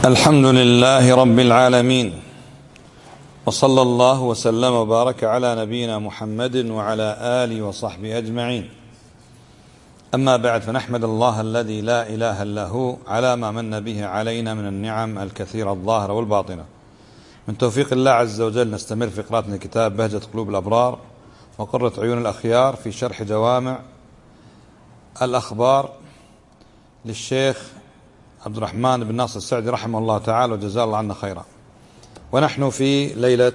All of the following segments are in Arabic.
الحمد لله رب العالمين، وصلى الله وسلم وبارك على نبينا محمد وعلى آله وصحبه أجمعين. أما بعد، فنحمد الله الذي لا إله إلا هو على ما من به علينا من النعم الكثيرة الظاهرة والباطنة. من توفيق الله عز وجل نستمر في قراءة كتاب بهجة قلوب الأبرار وقرة عيون الأخيار في شرح جوامع الأخبار للشيخ عبد الرحمن بن ناصر السعدي رحمه الله تعالى وجزاه الله عنا خيرا. ونحن في ليلة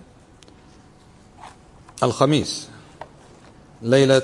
الخميس، ليلة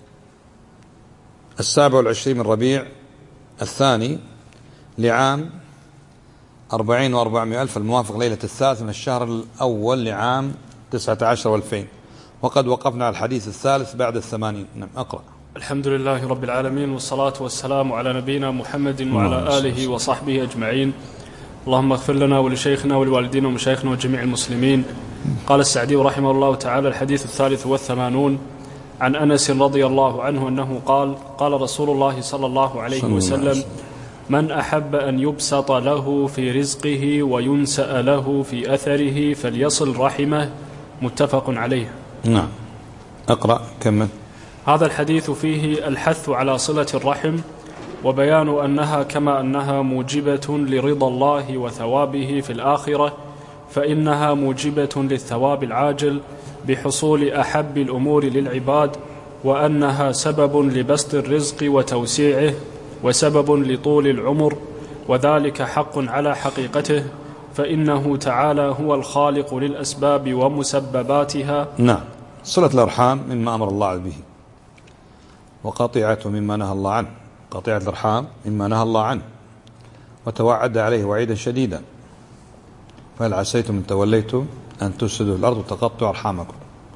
27 من ربيع الثاني لعام 40 و400 ألف، الموافق ليلة الثالث من الشهر الأول لعام 19 و2000. وقد وقفنا على الحديث الثالث بعد 80. نعم، أقرأ. الحمد لله رب العالمين، والصلاة والسلام على نبينا محمد وعلى آله وصحبه أجمعين. اللهم اغفر لنا ولشيخنا ولوالدينا ومشايخنا وجميع المسلمين. قال السعدي رحمه الله تعالى: الحديث 83 عن أنس رضي الله عنه أنه قال: قال رسول الله صلى الله عليه وسلم: من أحب أن يبسط له في رزقه وينسأ له في أثره فليصل رحمه. متفق عليه. نعم، أقرأ، كمل. هذا الحديث فيه الحث على صلة الرحم، وبيان أنها كما أنها موجبة لرضا الله وثوابه في الآخرة، فإنها موجبة للثواب العاجل بحصول أحب الأمور للعباد، وأنها سبب لبسط الرزق وتوسيعه، وسبب لطول العمر، وذلك حق على حقيقته، فإنه تعالى هو الخالق للأسباب ومسبباتها. نعم، صلة الأرحام مما أمر الله به، وقطيعته مما نهى الله عنه. قطيعة الأرحام مما نهى الله عنه وتوعد عليه وعيدا شديدا: فهل عسيتم إن توليتم أن تفسدوا الأرض وتقطعوا أرحامكم.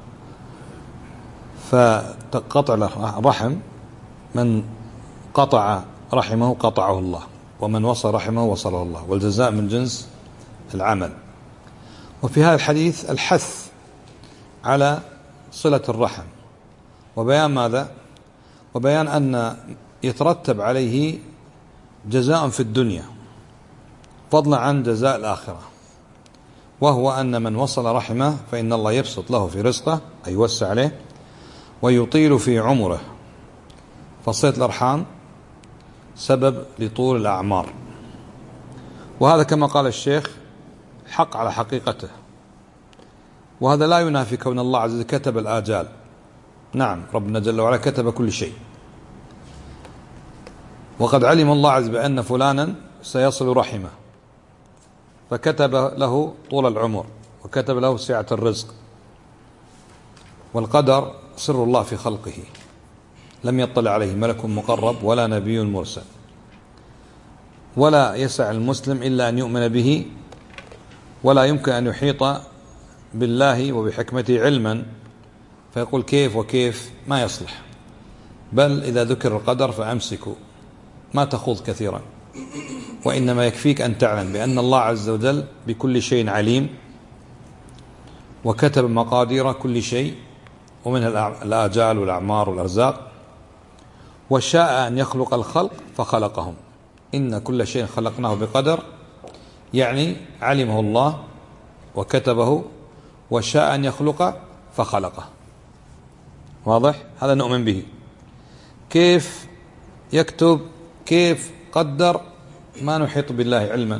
فتقطع الرحم، من قطع رحمه قطعه الله، ومن وصل رحمه وصله الله، والجزاء من جنس العمل. وفي هذا الحديث الحث على صلة الرحم، وبيان ماذا؟ وبيان أن يترتب عليه جزاء في الدنيا فضلا عن جزاء الآخرة، وهو أن من وصل رحمه فإن الله يبسط له في رزقه، أي يوسع عليه، ويطيل في عمره. فصلة الأرحام سبب لطول الأعمار، وهذا كما قال الشيخ حق على حقيقته، وهذا لا ينافي كون الله عز وجل كتب الآجال. نعم، ربنا جل وعلا كتب كل شيء، وقد علم الله عز وجل بأن فلانا سيصل رحمه، فكتب له طول العمر وكتب له سعة الرزق. والقدر سر الله في خلقه، لم يطلع عليه ملك مقرب ولا نبي مرسل، ولا يسع المسلم إلا أن يؤمن به، ولا يمكن أن يحيط بالله وبحكمته علما فيقول كيف وكيف، ما يصلح. بل إذا ذكر القدر فأمسكوا، ما تخوض كثيرا، وإنما يكفيك أن تعلم بأن الله عز وجل بكل شيء عليم، وكتب مقادير كل شيء، ومنها الآجال والأعمار والأرزاق، وشاء أن يخلق الخلق فخلقهم. إن كل شيء خلقناه بقدر، يعني علمه الله وكتبه، وشاء أن يخلق فخلقه. واضح؟ هذا نؤمن به. كيف يكتب، كيف قدر، ما نحيط بالله علما.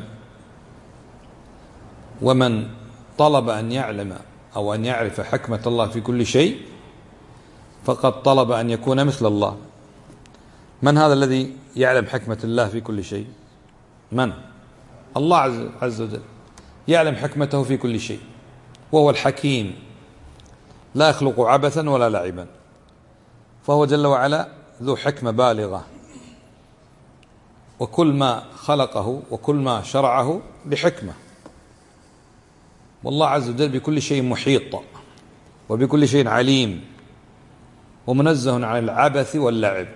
ومن طلب أن يعلم أو أن يعرف حكمة الله في كل شيء فقد طلب أن يكون مثل الله. من هذا الذي يعلم حكمة الله في كل شيء؟ من؟ الله عز وجل يعلم حكمته في كل شيء، وهو الحكيم، لا يخلق عبثا ولا لعبا، فهو جل وعلا ذو حكمة بالغة، وكل ما خلقه وكل ما شرعه بحكمة. والله عز وجل بكل شيء محيط، وبكل شيء عليم، ومنزه عن العبث واللعب.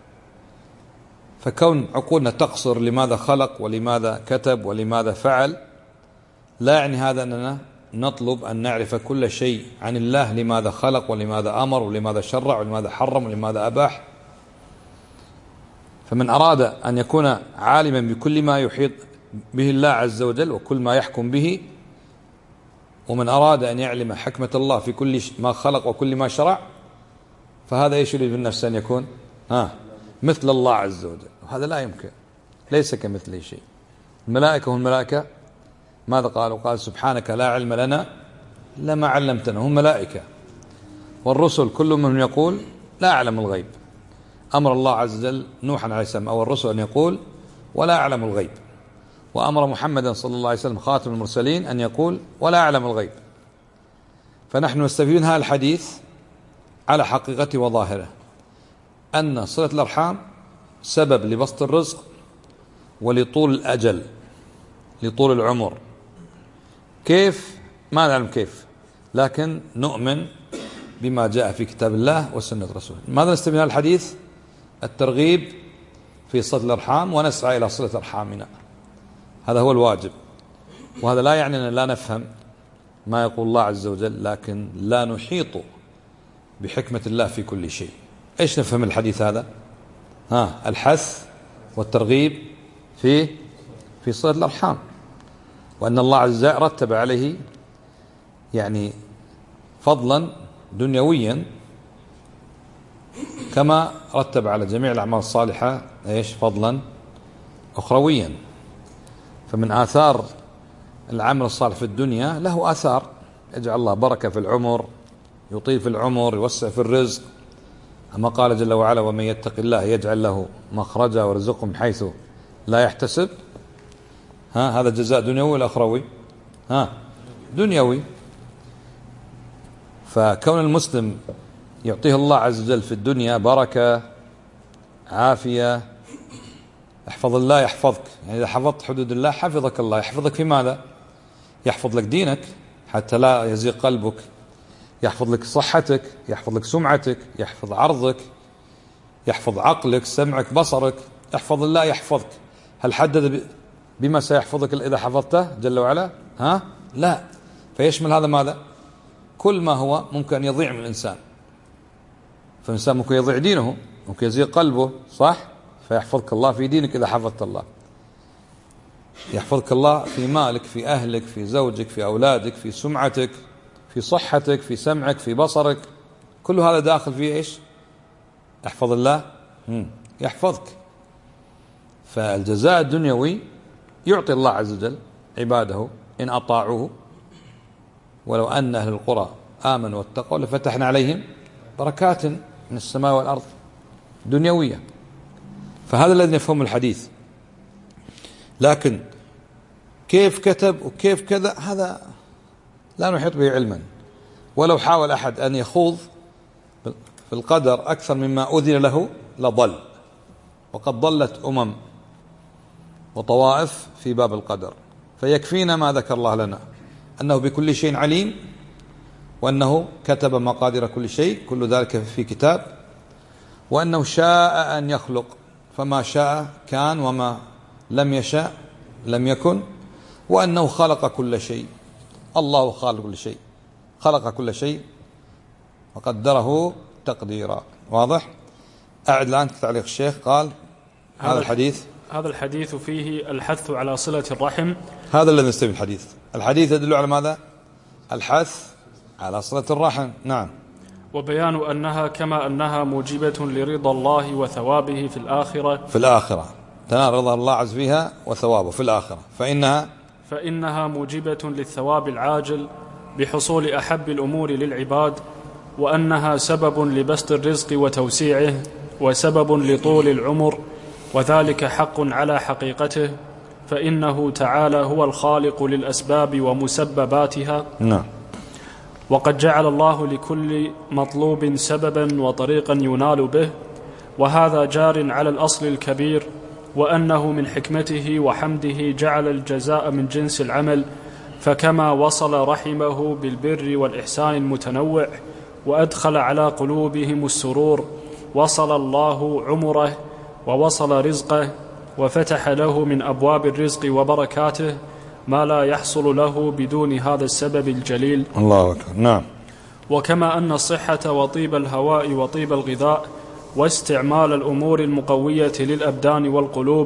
فكون عقولنا تقصر لماذا خلق ولماذا كتب ولماذا فعل، لا يعني هذا أننا نطلب أن نعرف كل شيء عن الله، لماذا خلق ولماذا أمر ولماذا شرع ولماذا حرم ولماذا أباح. فمن أراد أن يكون عالما بكل ما يحيط به الله عز وجل وكل ما يحكم به، ومن أراد أن يعلم حكمة الله في كل ما خلق وكل ما شرع، فهذا ايش يريد بالنفس أن يكون مثل الله عز وجل، وهذا لا يمكن، ليس كمثله شيء. الملائكة هم الملائكة ماذا قالوا؟ قال سبحانك لا علم لنا إلا ما علمتنا، هم ملائكة. والرسل كل منهم يقول لا أعلم الغيب. أمر الله عز وجل نوحا عليه السلام أو الرسل أن يقول ولا أعلم الغيب، وأمر محمدا صلى الله عليه وسلم خاتم المرسلين أن يقول ولا أعلم الغيب. فنحن نستفيد هذا الحديث على حقيقته وظاهره، أن صلة الأرحام سبب لبسط الرزق ولطول الأجل، لطول العمر. كيف؟ ما نعلم كيف، لكن نؤمن بما جاء في كتاب الله وسنة رسوله. ماذا نستفيد من الحديث؟ الترغيب في صلة الأرحام، ونسعى إلى صلة أرحامنا، هذا هو الواجب. وهذا لا يعني أن لا نفهم ما يقول الله عز وجل، لكن لا نحيط بحكمة الله في كل شيء. إيش نفهم الحديث هذا؟ الحث والترغيب في صلة الأرحام، وأن الله عز وجل رتب عليه يعني فضلا دنيويا كما رتب على جميع الأعمال الصالحة ايش فضلا أخرويا. فمن آثار العمل الصالح في الدنيا له آثار، يجعل الله بركة في العمر، يطيل في العمر، يوسع في الرزق. أما قال جل وعلا ومن يتق الله يجعل له مخرجا ويرزقه من حيث لا يحتسب. هذا جزاء دنيوي ولا أخروي؟ دنيوي. فكون المسلم يعطيه الله عز وجل في الدنيا بركة، عافية، احفظ الله يحفظك، يعني إذا حفظت حدود الله حفظك الله. يحفظك في ماذا؟ يحفظ لك دينك حتى لا يزيغ قلبك، يحفظ لك صحتك، يحفظ لك سمعتك، يحفظ عرضك، يحفظ عقلك، سمعك، بصرك. يحفظ الله يحفظك. هل حدد بما سيحفظك إذا حفظته جل وعلا؟ لا. فيشمل هذا ماذا؟ كل ما هو ممكن أن يضيع من الإنسان. فالإنسان ممكن يضيع دينه، ممكن يزيغ قلبه، صح؟ فيحفظك الله في دينك إذا حفظت الله. يحفظك الله في مالك، في أهلك، في زوجك، في أولادك، في سمعتك، في صحتك، في سمعك، في بصرك. كل هذا داخل فيه إيش؟ يحفظ الله يحفظك. فالجزاء الدنيوي يعطي الله عز وجل عباده إن أطاعوه. ولو أن أهل القرى آمنوا واتقوا لفتحنا عليهم بركات من السماء والأرض دنيوية. فهذا الذي يفهم الحديث. لكن كيف كتب وكيف كذا هذا لا نحيط به علما. ولو حاول أحد أن يخوض في القدر أكثر مما أذن له لضل، وقد ضلت وطوائف في باب القدر. فيكفينا ما ذكر الله لنا، أنه بكل شيء عليم، وأنه كتب مقادير كل شيء، كل ذلك في كتاب، وأنه شاء أن يخلق فما شاء كان، وما لم يشاء لم يكن، وأنه خلق كل شيء. الله خالق كل شيء، خلق كل شيء وقدره تقديرا. واضح؟ أعد الآن تعليق الشيخ. قال هذا الحديث فيه الحث على صلة الرحم. هذا الذي نستفيد الحديث. الحديث يدل على ماذا؟ الحث على صلة الرحم. نعم. وبيان أنها كما أنها موجبة لرضا الله وثوابه في الآخرة تنال رضا الله عز فيها وثوابه في الآخرة. فإنها موجبة للثواب العاجل بحصول أحب الأمور للعباد، وأنها سبب لبسط الرزق وتوسيعه، وسبب لطول العمر، وذلك حق على حقيقته، فإنه تعالى هو الخالق للأسباب ومسبباتها. نعم. وقد جعل الله لكل مطلوب سببا وطريقا ينال به، وهذا جار على الأصل الكبير، وأنه من حكمته وحمده جعل الجزاء من جنس العمل، فكما وصل رحمه بالبر والإحسان المتنوع وأدخل على قلوبهم السرور، وصل الله عمره ووصل رزقه، وفتح له من أبواب الرزق وبركاته ما لا يحصل له بدون هذا السبب الجليل. الله أكبر. نعم. وكما أن الصحة وطيب الهواء وطيب الغذاء واستعمال الأمور المقوية للأبدان والقلوب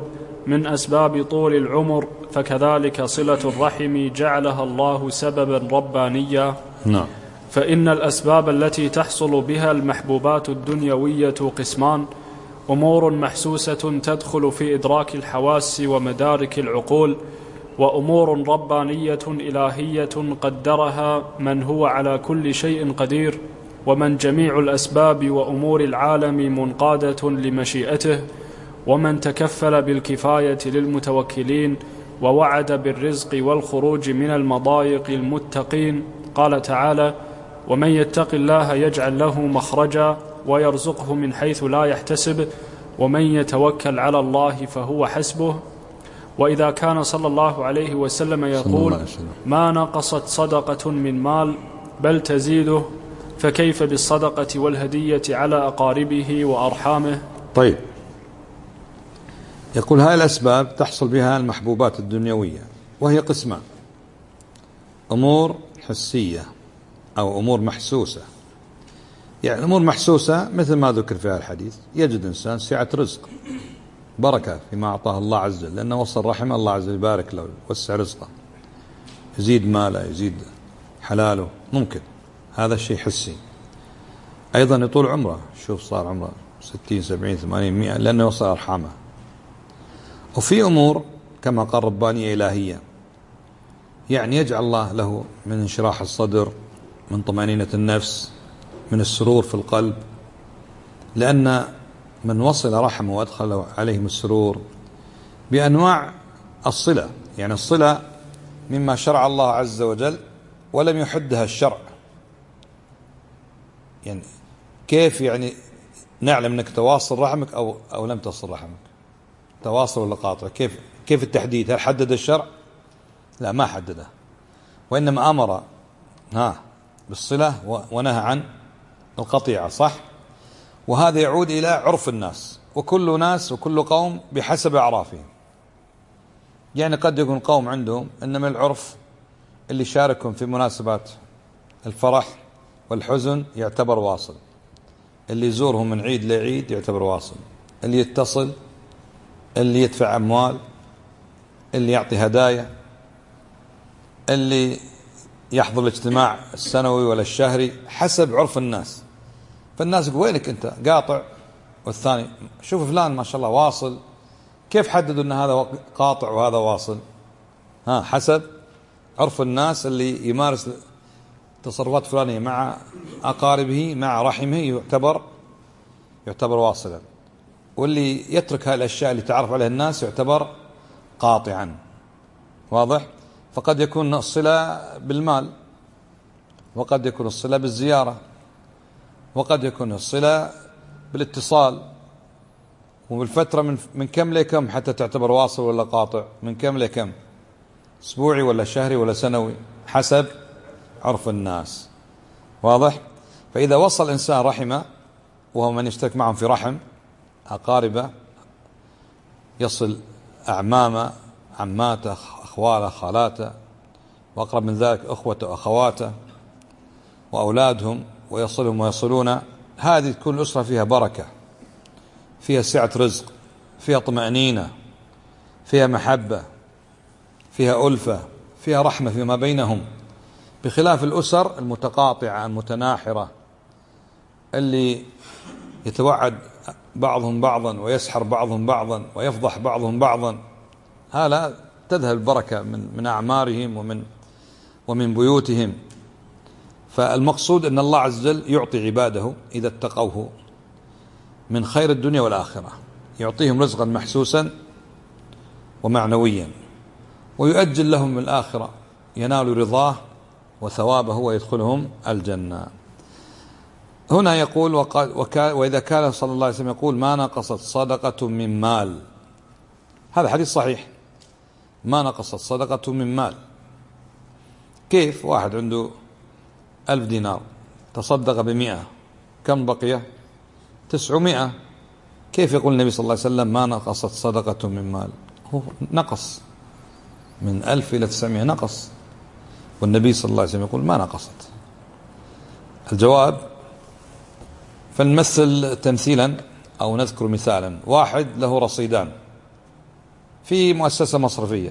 من أسباب طول العمر، فكذلك صلة الرحم جعلها الله سببا ربانيا. نعم. فإن الأسباب التي تحصل بها المحبوبات الدنيوية قسمان: أمور محسوسة تدخل في إدراك الحواس ومدارك العقول، وأمور ربانية إلهية قدرها من هو على كل شيء قدير، ومن جميع الأسباب وأمور العالم منقادة لمشيئته، ومن تكفل بالكفاية للمتوكلين، ووعد بالرزق والخروج من المضايق المتقين. قال تعالى: ومن يتق الله يجعل له مخرجا ويرزقه من حيث لا يحتسب ومن يتوكل على الله فهو حسبه. وإذا كان صلى الله عليه وسلم يقول: ما نقصت صدقة من مال بل تزيده، فكيف بالصدقة والهدية على أقاربه وأرحامه؟ طيب، يقول هاي الأسباب تحصل بها المحبوبات الدنيوية، وهي قسمان: أمور حسية أو أمور محسوسة. يعني أمور محسوسة مثل ما ذكر في هذا الحديث، يجد إنسان سعة رزق، بركة فيما أعطاه الله عز وجل، لأنه وصل رحمه، الله عز وجل يبارك له ويوسع رزقه، يزيد ماله، يزيد حلاله، ممكن هذا الشيء حسي. أيضا يطول عمره، شوف صار عمره 60 70 80 100 لأنه وصل أرحامه. وفي أمور كما قال ربانية إلهية، يعني يجعل الله له من انشراح الصدر، من طمأنينة النفس، من السرور في القلب، لأن من وصل رحمه وأدخل عليهم السرور بأنواع الصلة. يعني الصلة مما شرع الله عز وجل ولم يحدها الشرع. يعني كيف يعني نعلم أنك تواصل رحمك أو لم تصل رحمك؟ تواصل ولا قاطع؟ كيف التحديد؟ هل حدد الشرع؟ لا، ما حدده، وإنما أمر بالصلة ونهى عن القطيعة، صح؟ وهذا يعود إلى عرف الناس، وكل ناس وكل قوم بحسب أعرافهم. يعني قد يكون قوم عندهم إنما العرف اللي شاركهم في مناسبات الفرح والحزن يعتبر واصل، اللي يزورهم من عيد لعيد يعتبر واصل، اللي يتصل، اللي يدفع أموال، اللي يعطي هدايا، اللي يحضر الاجتماع السنوي ولا الشهري، حسب عرف الناس. فالناس يقول وينك أنت قاطع؟ والثاني شوف فلان ما شاء الله واصل. كيف حددوا أن هذا قاطع وهذا واصل؟ حسب عرف الناس. اللي يمارس تصرفات فلانية مع أقاربه مع رحمه يعتبر واصلا، واللي يترك هذه الأشياء اللي تعرف عليها الناس يعتبر قاطعا. واضح؟ فقد يكون الصلة بالمال، وقد يكون الصلة بالزيارة، وقد يكون الصلة بالاتصال. وبالفترة من كم لكم حتى تعتبر واصل ولا قاطع؟ من كم لكم؟ أسبوعي ولا شهري ولا سنوي؟ حسب عرف الناس. واضح؟ فإذا وصل إنسان رحمه، وهو من يشترك معهم في رحم، أقاربه، يصل أعمامه، عماته، أخواله، خالاته، وأقرب من ذلك أخوته وأخواته وأولادهم، ويصلهم ويصلون، هذه تكون الأسرة فيها بركة، فيها سعة رزق، فيها طمأنينة، فيها محبة، فيها ألفة، فيها رحمة فيما بينهم، بخلاف الأسر المتقاطعة المتناحرة اللي يتوعد بعضهم بعضا ويسحر بعضهم بعضا ويفضح بعضهم بعضا. هذا تذهب البركة من أعمارهم ومن بيوتهم. فالمقصود أن الله عز وجل يعطي عباده إذا اتقوه من خير الدنيا والآخرة، يعطيهم رزقا محسوسا ومعنويا، ويؤجل لهم الآخرة، ينالوا رضاه وثوابه ويدخلهم الجنة. هنا يقول وإذا كان صلى الله عليه وسلم يقول: ما نقصت صدقة من مال. هذا حديث صحيح، ما نقصت صدقة من مال. كيف؟ واحد عنده 1000 دينار تصدق ب100، كم بقي؟ 900. كيف يقول النبي صلى الله عليه وسلم ما نقصت صدقة من مال؟ هو نقص من 1000 إلى 900 نقص، والنبي صلى الله عليه وسلم يقول ما نقصت. الجواب: فنمثل تمثيلا أو نذكر مثالا. واحد له رصيدان، في مؤسسة مصرفية،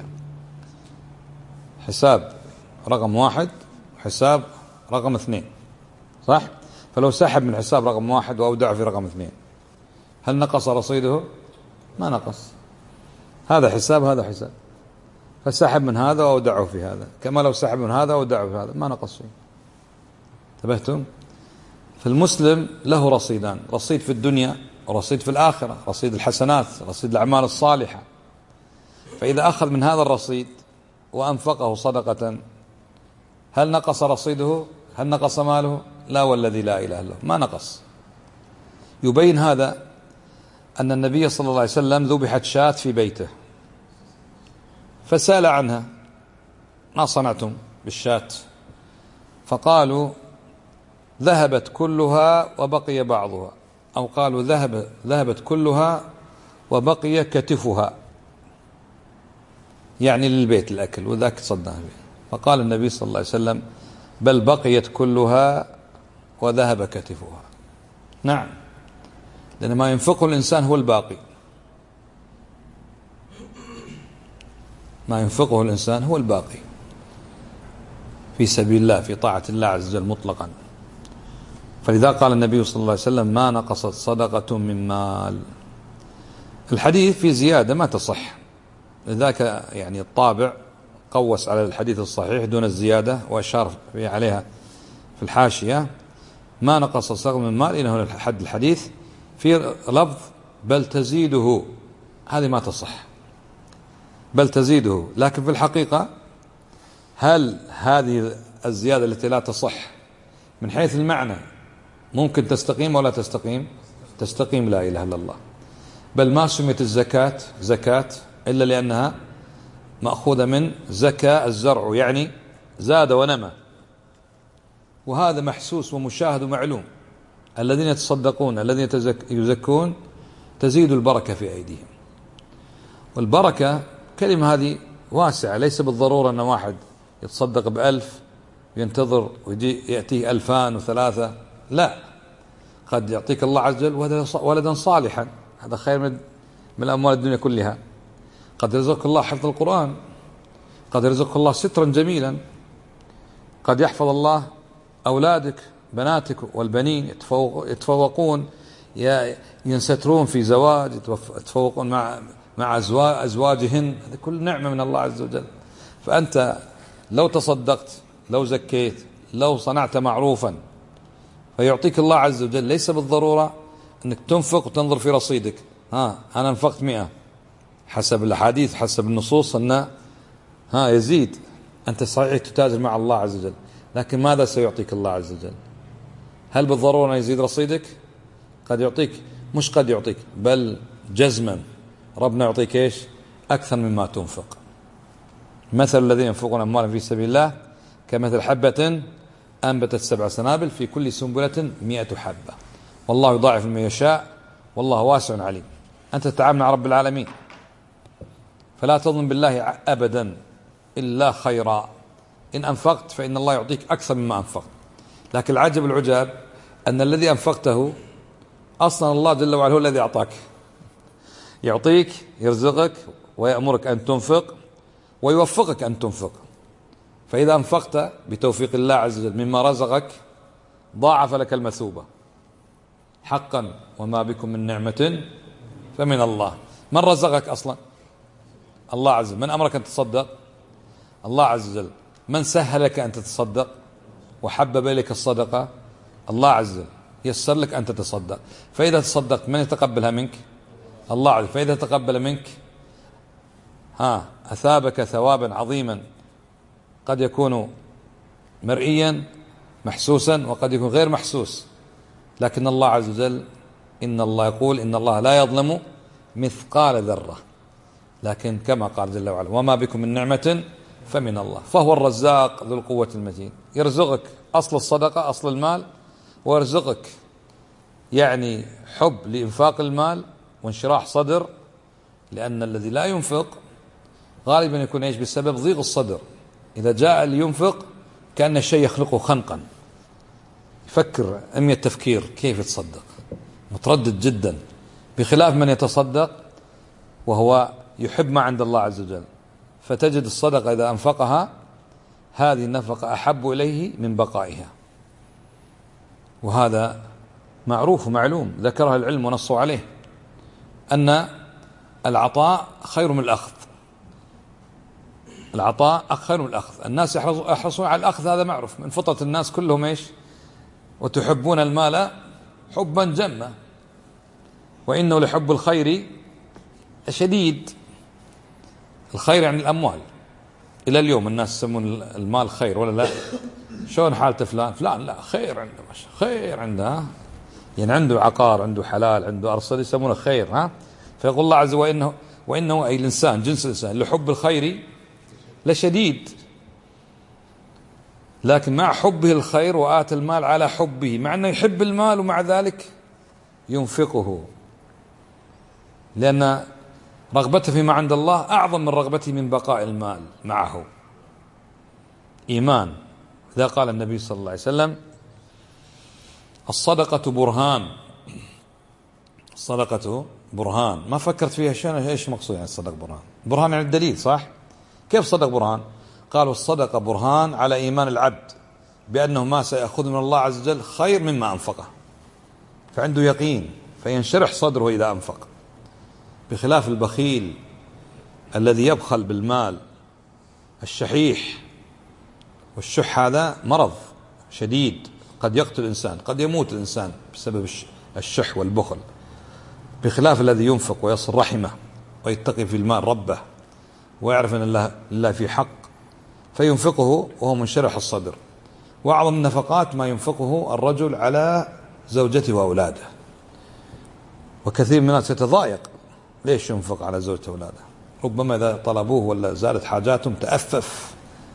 حساب رقم 1 وحساب رقم 2، صح؟ فلو سحب من حساب رقم 1 وأودع في رقم 2، هل نقص رصيده؟ ما نقص. هذا حساب هذا حساب، فسحب من هذا وأودعه في هذا، كما لو سحب من هذا وأودعه في هذا، ما نقص شيء. انتبهتم؟ فالمسلم له رصيدان: رصيد في الدنيا ورصيد في الآخرة، رصيد الحسنات، رصيد الأعمال الصالحة. فإذا أخذ من هذا الرصيد وأنفقه صدقة، هل نقص رصيده؟ هل نقص ماله؟ لا والذي لا إله إلا هو، ما نقص. يبين هذا أن النبي صلى الله عليه وسلم ذبحت شاة في بيته، فسأل عنها: ما صنعتم بالشاة؟ فقالوا: ذهبت كلها وبقي بعضها، أو قالوا ذهبت كلها وبقي كتفها، يعني للبيت الأكل، وذاك تصدقنا به. فقال النبي صلى الله عليه وسلم: بل بقيت كلها وذهب كتفها. نعم، لأن ما ينفقه الإنسان هو الباقي، ما ينفقه الإنسان هو الباقي في سبيل الله، في طاعة الله عز وجل مطلقا. فلذا قال النبي صلى الله عليه وسلم: ما نقصت صدقة من مال. الحديث في زيادة ما تصح، لذلك يعني الطابع قوس على الحديث الصحيح دون الزيادة، وأشار عليها في الحاشية: ما نقص صدقة من مال إنه حد الحديث، في لفظ بل تزيده، هذه ما تصح، بل تزيده. لكن في الحقيقة هل هذه الزيادة التي لا تصح من حيث المعنى ممكن تستقيم ولا تستقيم؟ تستقيم، لا إله إلا الله. بل ما سميت الزكاة زكاة إلا لأنها مأخوذة من زكاة الزرع، يعني زاد ونمى، وهذا محسوس ومشاهد ومعلوم. الذين يتصدقون الذين يزكون تزيد البركة في أيديهم. والبركة كلمة هذه واسعة، ليس بالضرورة أن واحد يتصدق ب1000 ينتظر ويجي يأتيه 2000 و3، لا، قد يعطيك الله عز وجل ولدا صالحا، هذا خير من أموال الدنيا كلها. قد يرزقك الله حفظ القرآن، قد يرزقك الله سترا جميلا، قد يحفظ الله أولادك بناتك والبنين يتفوقون، ينسترون في زواج، يتفوقون مع أزواجهن، هذه كل نعمة من الله عز وجل. فأنت لو تصدقت، لو زكيت، لو صنعت معروفا، فيعطيك الله عز وجل. ليس بالضرورة أنك تنفق وتنظر في رصيدك: أنا انفقت 100، حسب الحديث حسب النصوص أن يزيد. أنت صحيح تتاجر مع الله عز وجل، لكن ماذا سيعطيك الله عز وجل؟ هل بالضرورة أن يزيد رصيدك؟ قد يعطيك، مش قد يعطيك، بل جزما ربنا يعطيك إيش؟ أكثر مما تنفق. مثل الذين ينفقون أموالا في سبيل الله كمثل حبة أنبتت 7 سنابل في كل سنبلة 100 حبة، والله يضاعف لمن يشاء والله واسع عليم. أنت تتعامل مع رب العالمين، فلا تظن بالله أبدا إلا خيرا. إن أنفقت فإن الله يعطيك أكثر مما أنفقت. لكن العجب العجاب أن الذي أنفقته أصلا الله جل وعلا هو الذي أعطاك، يعطيك، يرزقك، ويأمرك أن تنفق، ويوفقك أن تنفق. فإذا أنفقت بتوفيق الله عز وجل مما رزقك ضاعف لك المثوبة حقا، وما بكم من نعمة فمن الله. من رزقك أصلا؟ الله عز وجل. من أمرك أن تتصدق؟ الله عز وجل. من سهل لك أن تتصدق وحبب إليك الصدقة؟ الله عز وجل. يسر لك أن تتصدق. فإذا تصدقت من يتقبلها منك؟ الله عز وجل. فإذا تقبل منك أثابك ثوابا عظيما، قد يكون مرئيا محسوسا وقد يكون غير محسوس. لكن الله عز وجل إن الله يقول إن الله لا يظلم مثقال ذرة، لكن كما قال جل وعلا: وما بكم من نعمة فمن الله. فهو الرزاق ذو القوة المتين، يرزقك أصل الصدقة، أصل المال، ويرزقك يعني حب لإنفاق المال وانشراح صدر. لأن الذي لا ينفق غالبا يكون إيش؟ بسبب ضيق الصدر. إذا جاء لينفق كأن الشيء يخلقه خنقا، يفكر 100 تفكير كيف يتصدق، متردد جدا، بخلاف من يتصدق وهو يحب ما عند الله عز وجل، فتجد الصدقة إذا أنفقها هذه النفقة أحب إليه من بقائها. وهذا معروف ومعلوم، ذكرها العلم ونصوا عليه، أن العطاء خير من الأخذ. العطاء خير من الأخذ. الناس يحرصون على الأخذ، هذا معروف من فطرة الناس كلهم إيش؟ وتحبون المال حبا جما وإنه لحب الخير شديد. الخير يعني الأموال. إلى اليوم الناس يسمون المال خير ولا لا؟ شلون حالته فلان؟ فلان لا خير عنده، خير عنده، يعني عنده عقار، عنده حلال، عنده أرصد، يسمونه خير. فيقول الله عز وجل وإنه أي الإنسان، جنس الإنسان، لحب الخير لشديد. لكن مع حبه الخير وآتى المال على حبه، مع أنه يحب المال ومع ذلك ينفقه، لأن رغبته فيما عند الله أعظم من رغبته من بقاء المال معه. إيمان. إذا قال النبي صلى الله عليه وسلم الصدقة برهان. الصدقة برهان. ما فكرت فيها شنو ايش مقصود يعني الصدقة برهان؟ برهان يعني الدليل، صح؟ كيف صدق برهان؟ قالوا الصدقة برهان على إيمان العبد بأنه ما سيأخذ من الله عز وجل خير مما أنفقه، فعنده يقين فينشرح صدره إذا أنفق، بخلاف البخيل الذي يبخل بالمال، الشحيح. والشح هذا مرض شديد قد يقتل الإنسان، قد يموت الإنسان بسبب الشح والبخل، بخلاف الذي ينفق ويصل رحمه ويتقي في المال ربه ويعرف أن الله في حق فينفقه وهو منشرح الصدر. وأعظم النفقات ما ينفقه الرجل على زوجته وأولاده، وكثير من الناس يتضايق ليش ينفق على زوجته وأولاده؟ ربما إذا طلبوه ولا زادت حاجاتهم تأفف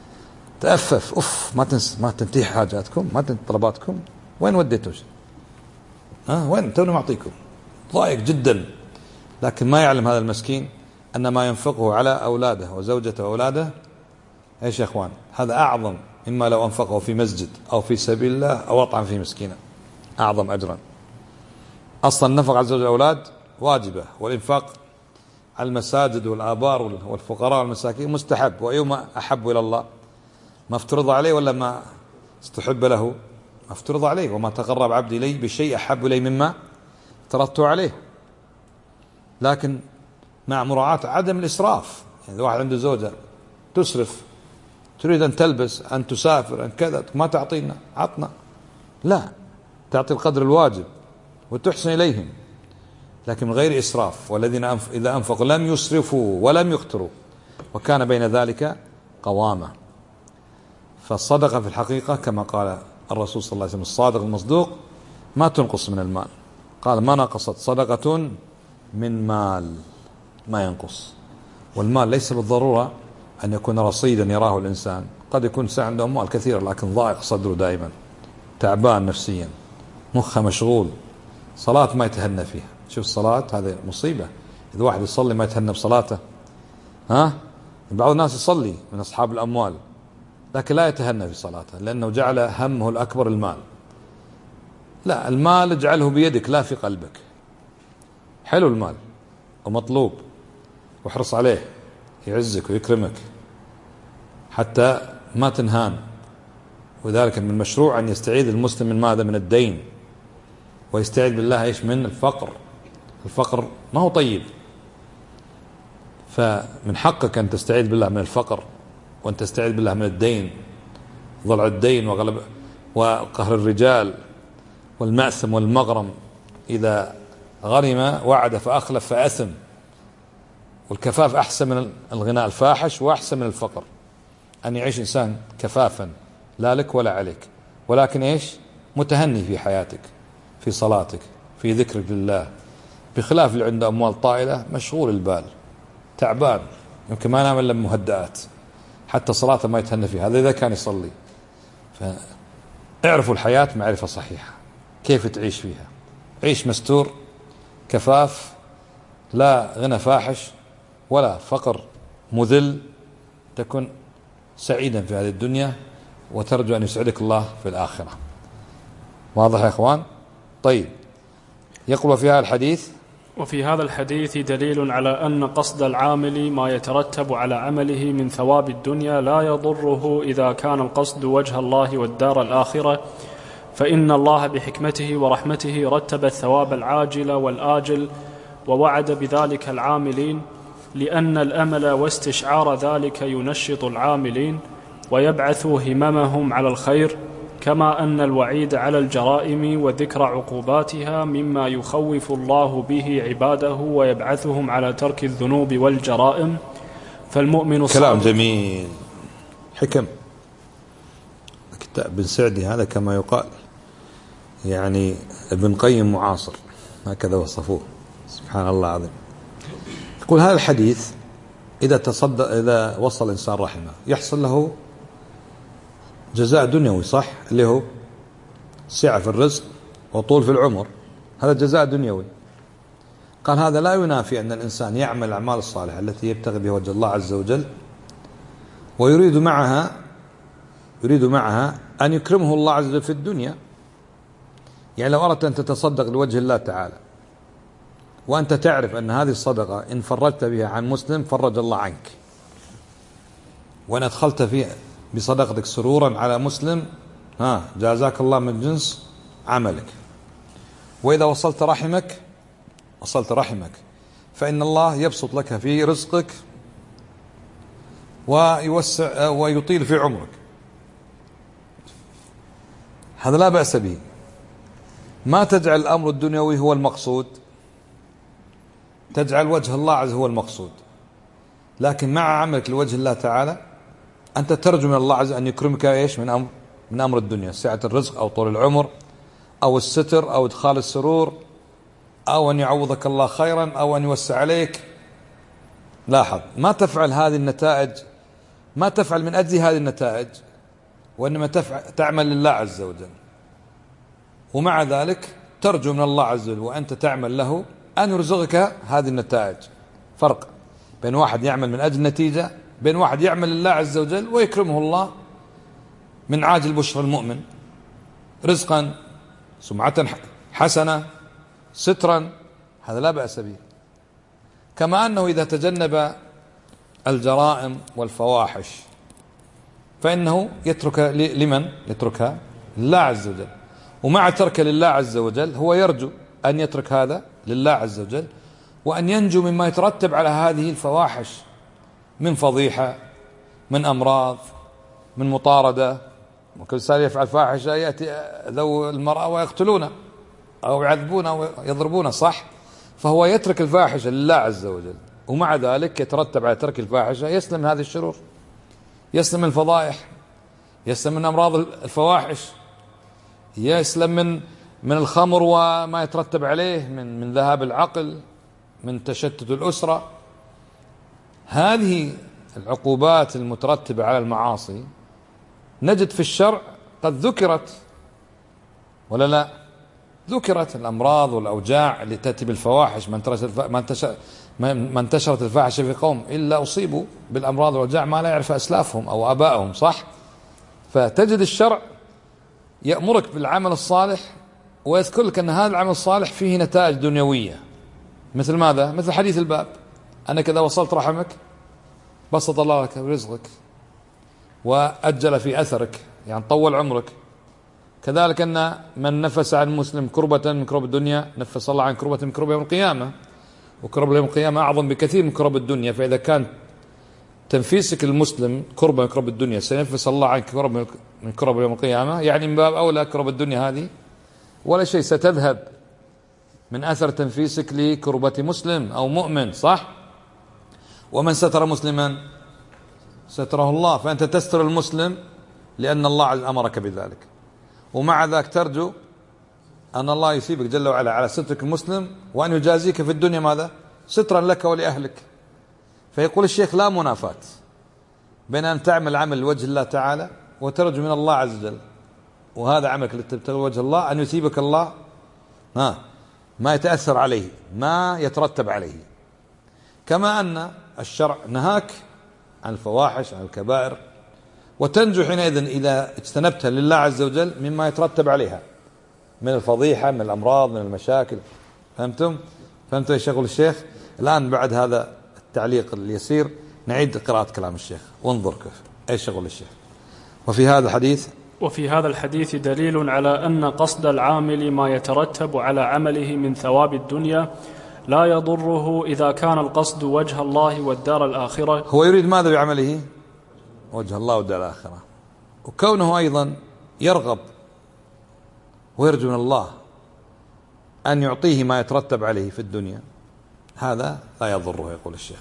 ما تنتهي حاجاتكم، ما تنتهي طلباتكم، وين وديتوا؟ وين توني معطيكم؟ ضايق جدا. لكن ما يعلم هذا المسكين أن ما ينفقه على أولاده وزوجته وأولاده ايش يا اخوان؟ هذا أعظم مما لو أنفقه في مسجد أو في سبيل الله أو أطعم في مسكينة، أعظم أجرا. أصلا النفق على الزوج والأولاد واجبة، والإنفاق على المساجد والآبار والفقراء والمساكين مستحب. وأيما أحب إلى الله؟ ما افترض عليه ولا ما استحب له؟ ما افترض عليه. وما تقرب عبدي إلي بشيء أحب إلي مما افترضته عليه. لكن مع مراعاة عدم الإسراف. يعني واحد عنده زوجة تسرف، تريد أن تلبس، أن تسافر، أن كذا، ما تعطينا، عطنا، لا، تعطي القدر الواجب وتحسن إليهم، لكن من غير إسراف. والذين إذا أنفقوا لم يسرفوا ولم يقتروا وكان بين ذلك قوامة. فالصدقة في الحقيقة كما قال الرسول صلى الله عليه وسلم الصادق المصدوق ما تنقص من المال. قال ما نقصت صدقة من مال، ما ينقص. والمال ليس بالضرورة أن يكون رصيدا يراه الإنسان، قد يكون عنده أموال كثيرة لكن ضائق صدره دائما، تعبان نفسيا، مخه مشغول، صلاة ما يتهنى فيها. شوف الصلاة هذه مصيبة. إذا واحد يصلي ما يتهنى بصلاته، بعض الناس يصلي من أصحاب الأموال لكن لا يتهنى في صلاته لأنه جعل همه الأكبر المال. لا، المال اجعله بيدك لا في قلبك. حلو المال ومطلوب واحرص عليه، يعزك ويكرمك حتى ما تنهان. وذلك من المشروع أن يستعيذ المسلم من ماذا؟ من الدين، ويستعيذ بالله ايش؟ من الفقر. الفقر ما هو طيب، فمن حقك أن تستعيذ بالله من الفقر، وأن تستعيذ بالله من الدين، ضلع الدين وقهر الرجال والمأثم والمغرم. إذا غرم وعد فأخلف فأثم. والكفاف أحسن من الغناء الفاحش وأحسن من الفقر. أن يعيش إنسان كفافا لا لك ولا عليك، ولكن إيش؟ متهني في حياتك، في صلاتك، في ذكرك لله، بخلاف اللي عنده أموال طائلة مشغول البال تعبان، يمكن ما ينام إلا مهدئات، حتى صلاته ما يتهنى فيها. هذا إذا كان يصلي. فاعرفوا الحياة معرفة صحيحة، كيف تعيش فيها. عيش مستور كفاف، لا غنى فاحش ولا فقر مذل، تكن سعيدا في هذه الدنيا وترجو أن يسعدك الله في الآخرة. واضح يا إخوان؟ طيب، يقول فيها الحديث وفي هذا الحديث دليل على أن قصد العامل ما يترتب على عمله من ثواب الدنيا لا يضره إذا كان القصد وجه الله والدار الآخرة، فإن الله بحكمته ورحمته رتب الثواب العاجل والآجل ووعد بذلك العاملين، لأن الأمل واستشعار ذلك ينشط العاملين ويبعث هممهم على الخير، كما أن الوعيد على الجرائم وذكر عقوباتها مما يخوف الله به عباده ويبعثهم على ترك الذنوب والجرائم. فالمؤمن كلام جميل حكم. كتاب ابن سعدي هذا كما يقال يعني ابن قيم معاصر، هكذا وصفوه، سبحان الله العظيم. يقول هذا الحديث إذا وصل الإنسان رحمه يحصل له جزاء دنيوي، صح، اللي هو سعة في الرزق وطول في العمر، هذا جزاء دنيوي. قال هذا لا ينافي أن الإنسان يعمل الأعمال الصالحة التي يبتغي بها وجه الله عز وجل ويريد معها أن يكرمه الله عز وجل في الدنيا. يعني لو أردت أن تتصدق لوجه الله تعالى وأنت تعرف أن هذه الصدقة إن فرجت بها عن مسلم فرج الله عنك، وإن أدخلت فيها بصدقتك سرورا على مسلم جازاك الله من جنس عملك. وإذا وصلت رحمك فإن الله يبسط لك في رزقك ويوسع ويطيل في عمرك، هذا لا بأس به. ما تجعل الأمر الدنيوي هو المقصود، تجعل وجه الله عز هو المقصود، لكن مع عملك لوجه الله تعالى أنت ترجو من الله عز أن يكرمك إيش من أمر الدنيا، سعة الرزق أو طول العمر أو الستر أو إدخال السرور أو أن يعوضك الله خيرا أو أن يوسع عليك. لاحظ، ما تفعل هذه النتائج، ما تفعل من أجل هذه النتائج، وإنما تعمل لله عز وجل، ومع ذلك ترجو من الله عز وجل وأنت تعمل له أن يرزقك هذه النتائج. فرق بين واحد يعمل من أجل نتيجة، بين واحد يعمل لله عز وجل ويكرمه الله من عاجل بشر المؤمن رزقا، سمعة حسنة، سترا، هذا لا بأس به. كما أنه إذا تجنب الجرائم والفواحش فإنه يترك لمن يتركها؟ لله عز وجل، ومع ترك لله عز وجل هو يرجو أن يترك هذا لله عز وجل وأن ينجو مما يترتب على هذه الفواحش من فضيحة، من أمراض، من مطاردة. ممكن إنسان يفعل فاحشة يأتي ذو المرأة ويقتلونه أو يعذبونه أو يضربونه، صح؟ فهو يترك الفاحشة لله عز وجل، ومع ذلك يترتب على ترك الفاحشة يسلم من هذه الشرور، يسلم من الفضائح، يسلم من أمراض الفواحش، يسلم من الخمر وما يترتب عليه من ذهاب العقل، من تشتت الأسرة. هذه العقوبات المترتبة على المعاصي نجد في الشرع قد ذكرت ولا لا؟ ذكرت الأمراض والأوجاع اللي تأتي بالفواحش. ما انتشرت الفاحشة في قوم إلا أصيبوا بالأمراض والأوجاع ما لا يعرف أسلافهم أو آبائهم، صح؟ فتجد الشرع يأمرك بالعمل الصالح ويذكر لك أن هذا العمل الصالح فيه نتائج دنيوية، مثل ماذا؟ مثل حديث الباب، أنك إذا وصلت رحمك بسط الله لك رزقك وأجل في أثرك، يعني طول عمرك. كذلك أن من نفس عن مسلم كربة من كرب الدنيا نفس الله عن كربة من كرب يوم القيامة، وكرب يوم القيامة أعظم بكثير من كرب الدنيا. فإذا كان تنفيسك المسلم كربة من كرب الدنيا سينفس الله عنك كرب من كرب يوم القيامة، يعني من باب أولى كرب الدنيا هذه ولا شيء ستذهب من أثر تنفيسك لكربة مسلم أو مؤمن، صح؟ ومن ستر مسلما ستره الله، فأنت تستر المسلم لأن الله أمرك بذلك، ومع ذلك ترجو أن الله يثيبك جل وعلا على سترك المسلم وأن يجازيك في الدنيا ماذا؟ سترا لك ولأهلك. فيقول الشيخ لا منافاة بين أن تعمل عمل لوجه الله تعالى وترجو من الله عز وجل، وهذا عملك اللي تبتغي وجه الله، أن يثيبك الله ما يتأثر عليه، ما يترتب عليه. كما أن الشرع نهاك عن الفواحش، عن الكبائر، وتنجو حينئذ إذا اجتنبتها لله عز وجل مما يترتب عليها من الفضيحة، من الأمراض، من المشاكل. فهمتم؟ فهمت يا شيخ الشيخ؟ الآن بعد هذا التعليق اليسير نعيد قراءة كلام الشيخ وانظر كيف ايش شغل الشيخ. وفي هذا الحديث دليل على أن قصد العامل ما يترتب على عمله من ثواب الدنيا لا يضره إذا كان القصد وجه الله والدار الآخرة. هو يريد ماذا بعمله؟ وجه الله والدار الآخرة، وكونه أيضا يرغب ويرجو من الله أن يعطيه ما يترتب عليه في الدنيا، هذا لا يضره يقول الشيخ.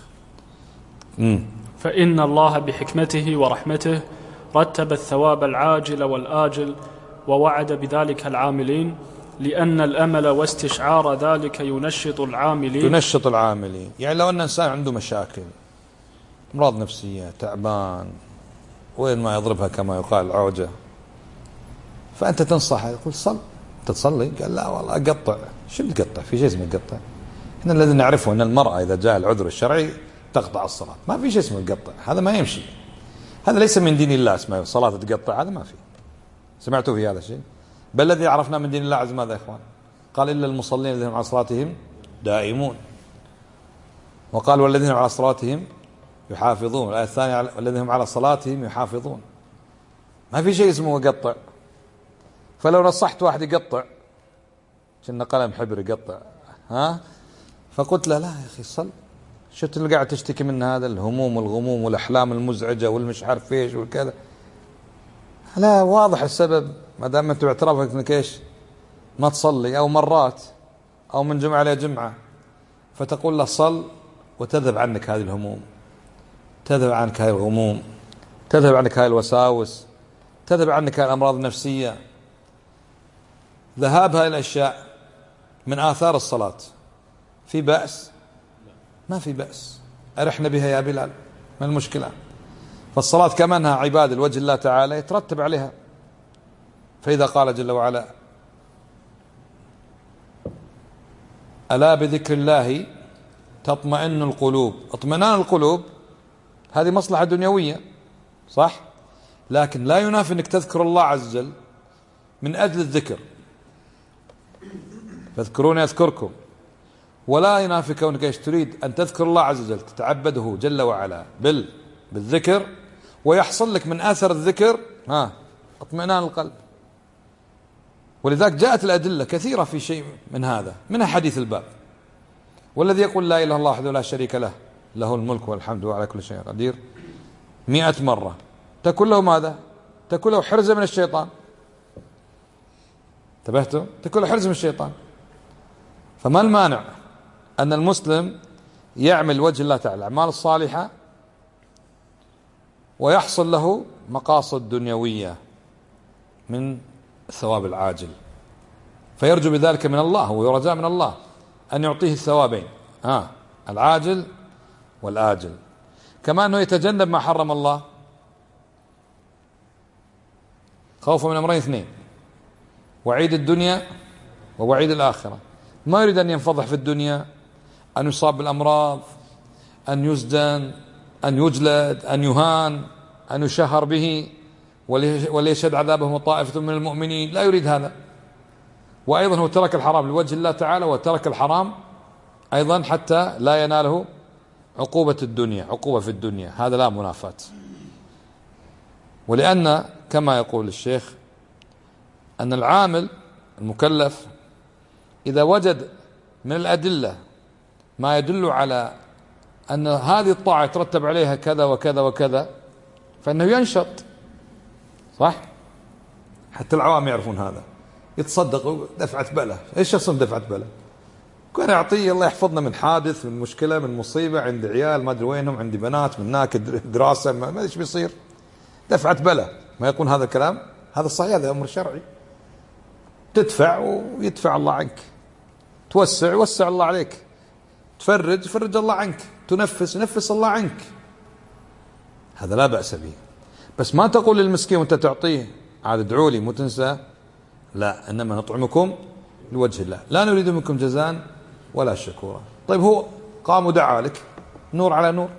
فإن الله بحكمته ورحمته رتب الثواب العاجل والآجل ووعد بذلك العاملين، لأن الأمل واستشعار ذلك ينشط العاملين. يعني لو أن إنسان عنده مشاكل، أمراض نفسية، تعبان، وين ما يضربها كما يقال العوجة، فأنت تنصحه يقول صل، أنت تصلي؟ قال لا والله أقطع. شو بتقطع؟ في شيء اسمه قطع؟ إحنا الذي نعرفه أن المرأة إذا جاء العذر الشرعي تقطع الصلاة، ما في شيء اسمه قطع، هذا ما يمشي، هذا ليس من دين الله اسمه صلاة تقطع، هذا ما في. سمعتوا في هذا الشيء؟ بل الذي عرفنا من دين الله عز ماذا يا إخوان؟ قال إلا المصلين الذين على صلاتهم دائمون، وقال والذين على صلاتهم يحافظون، الآية الثانية والذين هم على صلاتهم يحافظون. ما في شيء اسمه قطع. فلو نصحت واحد يقطع كنا قلم حبر يقطع، فقلت له لا يا أخي صل، شفت اللي قاعد تشتكي من هذا الهموم والغموم والأحلام المزعجة والمش عارف ايش والكذا، لا واضح السبب، ما دام انت باعترافك انك ايش ما تصلي، او مرات او من جمعة الى جمعة، فتقول له صل وتذهب عنك هذه الهموم، تذهب عنك هذه الغموم، تذهب عنك هذه الوساوس، تذهب عنك هذه الأمراض النفسية. ذهاب هذه الأشياء من آثار الصلاة في بأس؟ ما في بأس، أرحنا بها يا بلال، ما المشكلة؟ فالصلاة كما أنها عبادة لوجه الله تعالى يترتب عليها. فإذا قال جل وعلا ألا بذكر الله تطمئن القلوب، اطمئنان القلوب هذه مصلحة دنيوية صح، لكن لا ينافي أنك تذكر الله عز وجل من أجل الذكر، فاذكروني أذكركم، ولا ينافي كونك ايش تريد أن تذكر الله عز وجل تتعبده جل وعلا بالذكر، ويحصل لك من أثر الذكر اطمئنان القلب. ولذلك جاءت الأدلة كثيرة في شيء من هذا، منها حديث الباب، والذي يقول لا إله إلا الله وحده لا شريك له، له الملك والحمد وعلى كل شيء قدير 100 مرة، تكون له ماذا؟ تكون له حرزة من الشيطان. انتبهتوا؟ تكون له حرزة من الشيطان. فما المانع أن المسلم يعمل وجه الله تعالى الأعمال الصالحة ويحصل له مقاصد دنيوية من الثواب العاجل، فيرجو بذلك من الله ويرجى من الله أن يعطيه الثوابين العاجل والآجل، كما أنه يتجنب ما حرم الله خوفا من أمرين اثنين، وعيد الدنيا ووعيد الآخرة. ما يريد أن ينفضح في الدنيا، أن يصاب بالأمراض، أن يسجن، أن يجلد، أن يهان، أن يشهر به وليشهد عذابهم طائفة من المؤمنين، لا يريد هذا. وأيضا هو ترك الحرام لوجه الله تعالى، وترك الحرام أيضا حتى لا يناله عقوبة الدنيا، عقوبة في الدنيا، هذا لا منافاة. ولأن كما يقول الشيخ أن العامل المكلف إذا وجد من الأدلة ما يدل على أن هذه الطاعة يترتب عليها كذا وكذا وكذا فإنه ينشط صح. حتى العوام يعرفون هذا، يتصدقوا دفعة بلة. ايش يصنع دفعة بلة؟ كان يعطيه الله يحفظنا من حادث، من مشكلة، من مصيبة، عندي عيال ما ادري وينهم، عندي بنات من هناك دراسة، ما ادري ايش بيصير، دفعة بلة. ما يكون هذا الكلام، هذا الصحيح، هذا امر شرعي. تدفع ويدفع الله عنك، توسع يوسع الله عليك، تفرج يفرج الله عنك، تنفس ينفس الله عنك، هذا لا بأس به. بس ما تقول للمسكين وانت تعطيه عاد ادعوا لي مو تنسى، لا، انما نطعمكم لوجه الله لا نريد منكم جزاء ولا شكورا. طيب هو قام ودعا لك، نور على نور،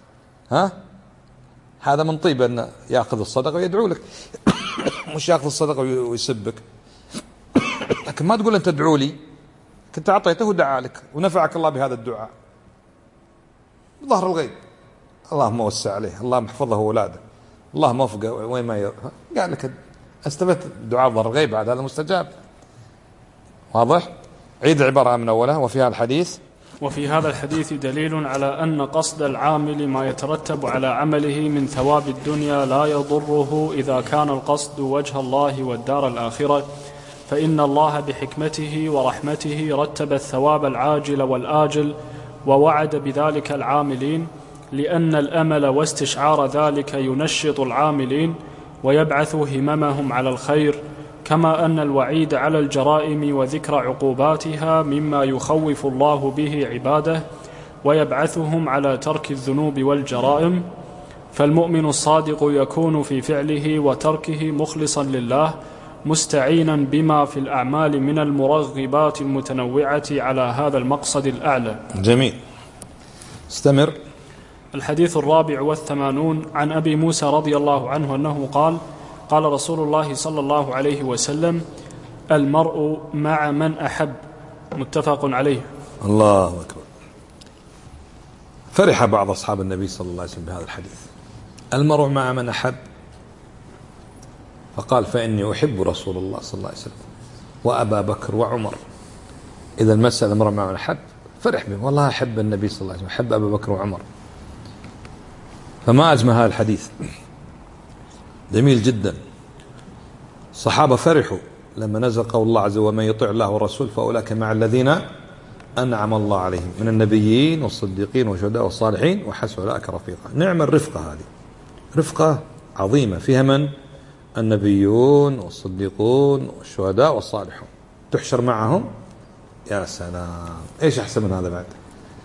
هذا من طيب أن يأخذ الصدقة ويدعو لك مش يأخذ الصدقة ويسبك. لكن ما تقول أنت ادعوا لي كنت أعطيته ودعا لك ونفعك الله بهذا الدعاء ظهر الغيب. اللهم وسع عليه، اللهم احفظه وأولاده، اللهم وفقه وين ما قال لك استفدت دعاء ظهر الغيب بعد هذا مستجاب. واضح؟ عيد العبارة من أولها. وفي هذا الحديث دليل على أن قصد العامل ما يترتب على عمله من ثواب الدنيا لا يضره إذا كان القصد وجه الله والدار الآخرة، فإن الله بحكمته ورحمته رتب الثواب العاجل والآجل ووعد بذلك العاملين، لأن الأمل واستشعار ذلك ينشط العاملين ويبعث هممهم على الخير، كما أن الوعيد على الجرائم وذكر عقوباتها مما يخوف الله به عباده ويبعثهم على ترك الذنوب والجرائم. فالمؤمن الصادق يكون في فعله وتركه مخلصا لله، مستعينا بما في الأعمال من المرغبات المتنوعة على هذا المقصد الأعلى. جميل، استمر. الحديث 84 عن أبي موسى رضي الله عنه أنه قال: قال رسول الله صلى الله عليه وسلم: المرء مع من أحب. متفق عليه. الله أكبر. فرح بعض أصحاب النبي صلى الله عليه وسلم بهذا الحديث، المرء مع من أحب، فقال: فإني أحب رسول الله صلى الله عليه وسلم وأبا بكر وعمر. إذا المسألة المرء مع من أحب فرح به، والله أحب النبي صلى الله عليه وسلم، أحب أبا بكر وعمر. فما أجمل هذا الحديث، جميل جدا. الصحابة فرحوا لما نزل قول الله عز وجل: ومن يطع الله والرسول فأولئك مع الذين أنعم الله عليهم من النبيين والصديقين والشهداء والصالحين وحسن أولئك رفيقا. نعم الرفقة هذه، رفقة عظيمة فيها من؟ النبيون والصديقون والشهداء والصالحون، تحشر معهم. يا سلام، ايش احسن من هذا بعد؟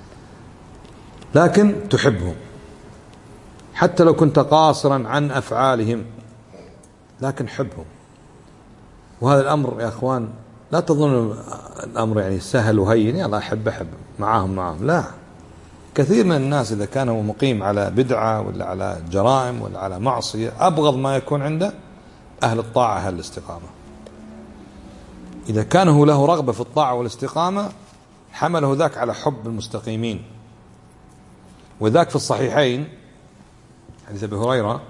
لكن تحبهم حتى لو كنت قاصرا عن أفعالهم، لكن حبهم. وهذا الأمر يا أخوان لا تظن الأمر يعني سهل وهين، يلا أحب معاهم. لا، كثير من الناس إذا كان هو مقيم على بدعة ولا على جرائم ولا على معصية، أبغض ما يكون عنده أهل الطاعة أهل الاستقامة. إذا كان هو له رغبة في الطاعة والاستقامة حمله ذاك على حب المستقيمين. وذاك في الصحيحين حديث أبي هريرة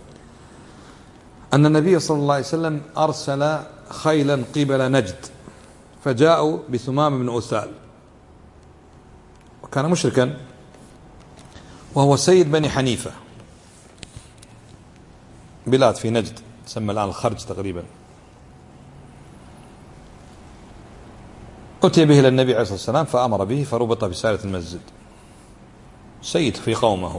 أن النبي صلى الله عليه وسلم أرسل خيلا قبل نجد فجاءوا بثمام بن أسال، وكان مشركا وهو سيد بني حنيفة، بلاد في نجد تسمى الآن الخرج تقريبا. أتي به إلى النبي عليه الصلاة والسلام فأمر به فربط بسالة المسجد، سيد في قومه.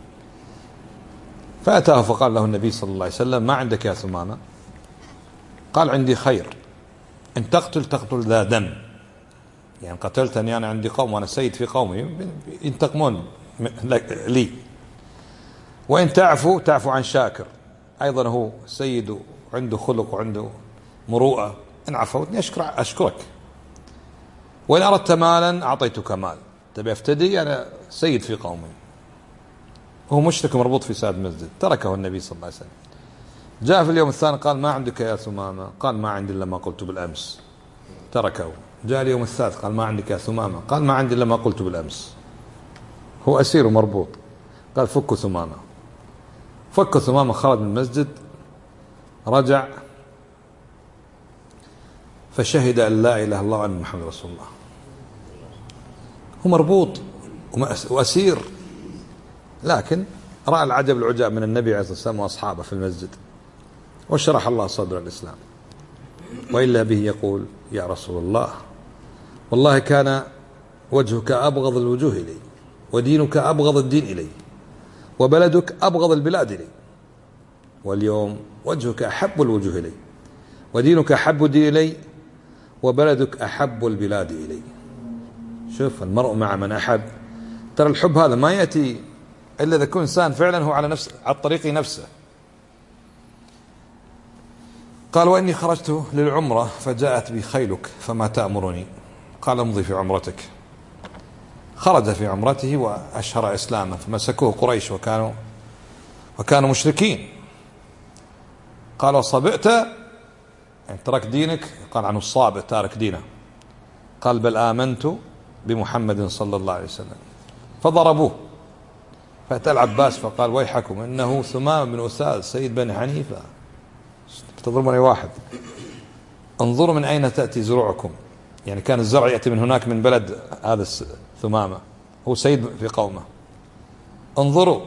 فأتاه فقال له النبي صلى الله عليه وسلم: ما عندك يا ثمامة؟ قال: عندي خير، إن تقتل ذا دم، يعني قتلتني أنا عندي قوم وأنا سيد في قومي ينتقمون لي، وإن تعفو عن شاكر، أيضا هو سيد وعنده خلق وعنده مروءة، إن عفوتني أشكرك، وإن أردت مالا أعطيتك مال، تبي أفتدي أنا سيد في قومي. وهو مشرك مربوط في ساد المسجد. تركه النبي صلى الله عليه وسلم. جاء في اليوم الثاني قال: ما عندك يا ثمامة؟ قال: ما عندي إلا ما قلت بالأمس. تركه. جاء اليوم الثالث قال: ما عندك يا ثمامة؟ قال: ما عندي إلا ما قلت بالأمس. هو أسير ومربوط. قال: فكوا ثمامة. فك ثمامة، خرج من المسجد، رجع فشهد أن لا إله إلا الله وأن محمد رسول الله. هو مربوط وأسير، لكن رأى العجب العجاب من النبي عليه الصلاة والسلام وأصحابه في المسجد، وشرح الله صدر الإسلام. وإلا به يقول: يا رسول الله، والله كان وجهك أبغض الوجوه إلي، ودينك أبغض الدين إلي، وبلدك أبغض البلاد إلي، واليوم وجهك أحب الوجوه إلي، ودينك أحب الدين إلي، وبلدك أحب البلاد إلي. شوف، المرء مع من أحب. ترى الحب هذا ما يأتي إلا إذا يكون إنسان فعلا هو على الطريق نفسه. قال: وإني خرجت للعمرة فجاءت بي خيلك فما تأمرني؟ قال: امضي في عمرتك. خرج في عمرته وأشهر إسلامه، فمسكوه قريش وكانوا مشركين. قال: وصبئت، يعني ترك دينك؟ قال عنه الصابئ تارك دينه. قال بل آمنت بمحمد صلى الله عليه وسلم، فضربوه. فأتى العباس فقال ويحكم إنه ثمام بن أسال سيد بني حنيفة، تضربني واحد، انظروا من أين تأتي زروعكم. يعني كان الزرع يأتي من هناك من بلد هذا ثمامة، هو سيد في قومه، انظروا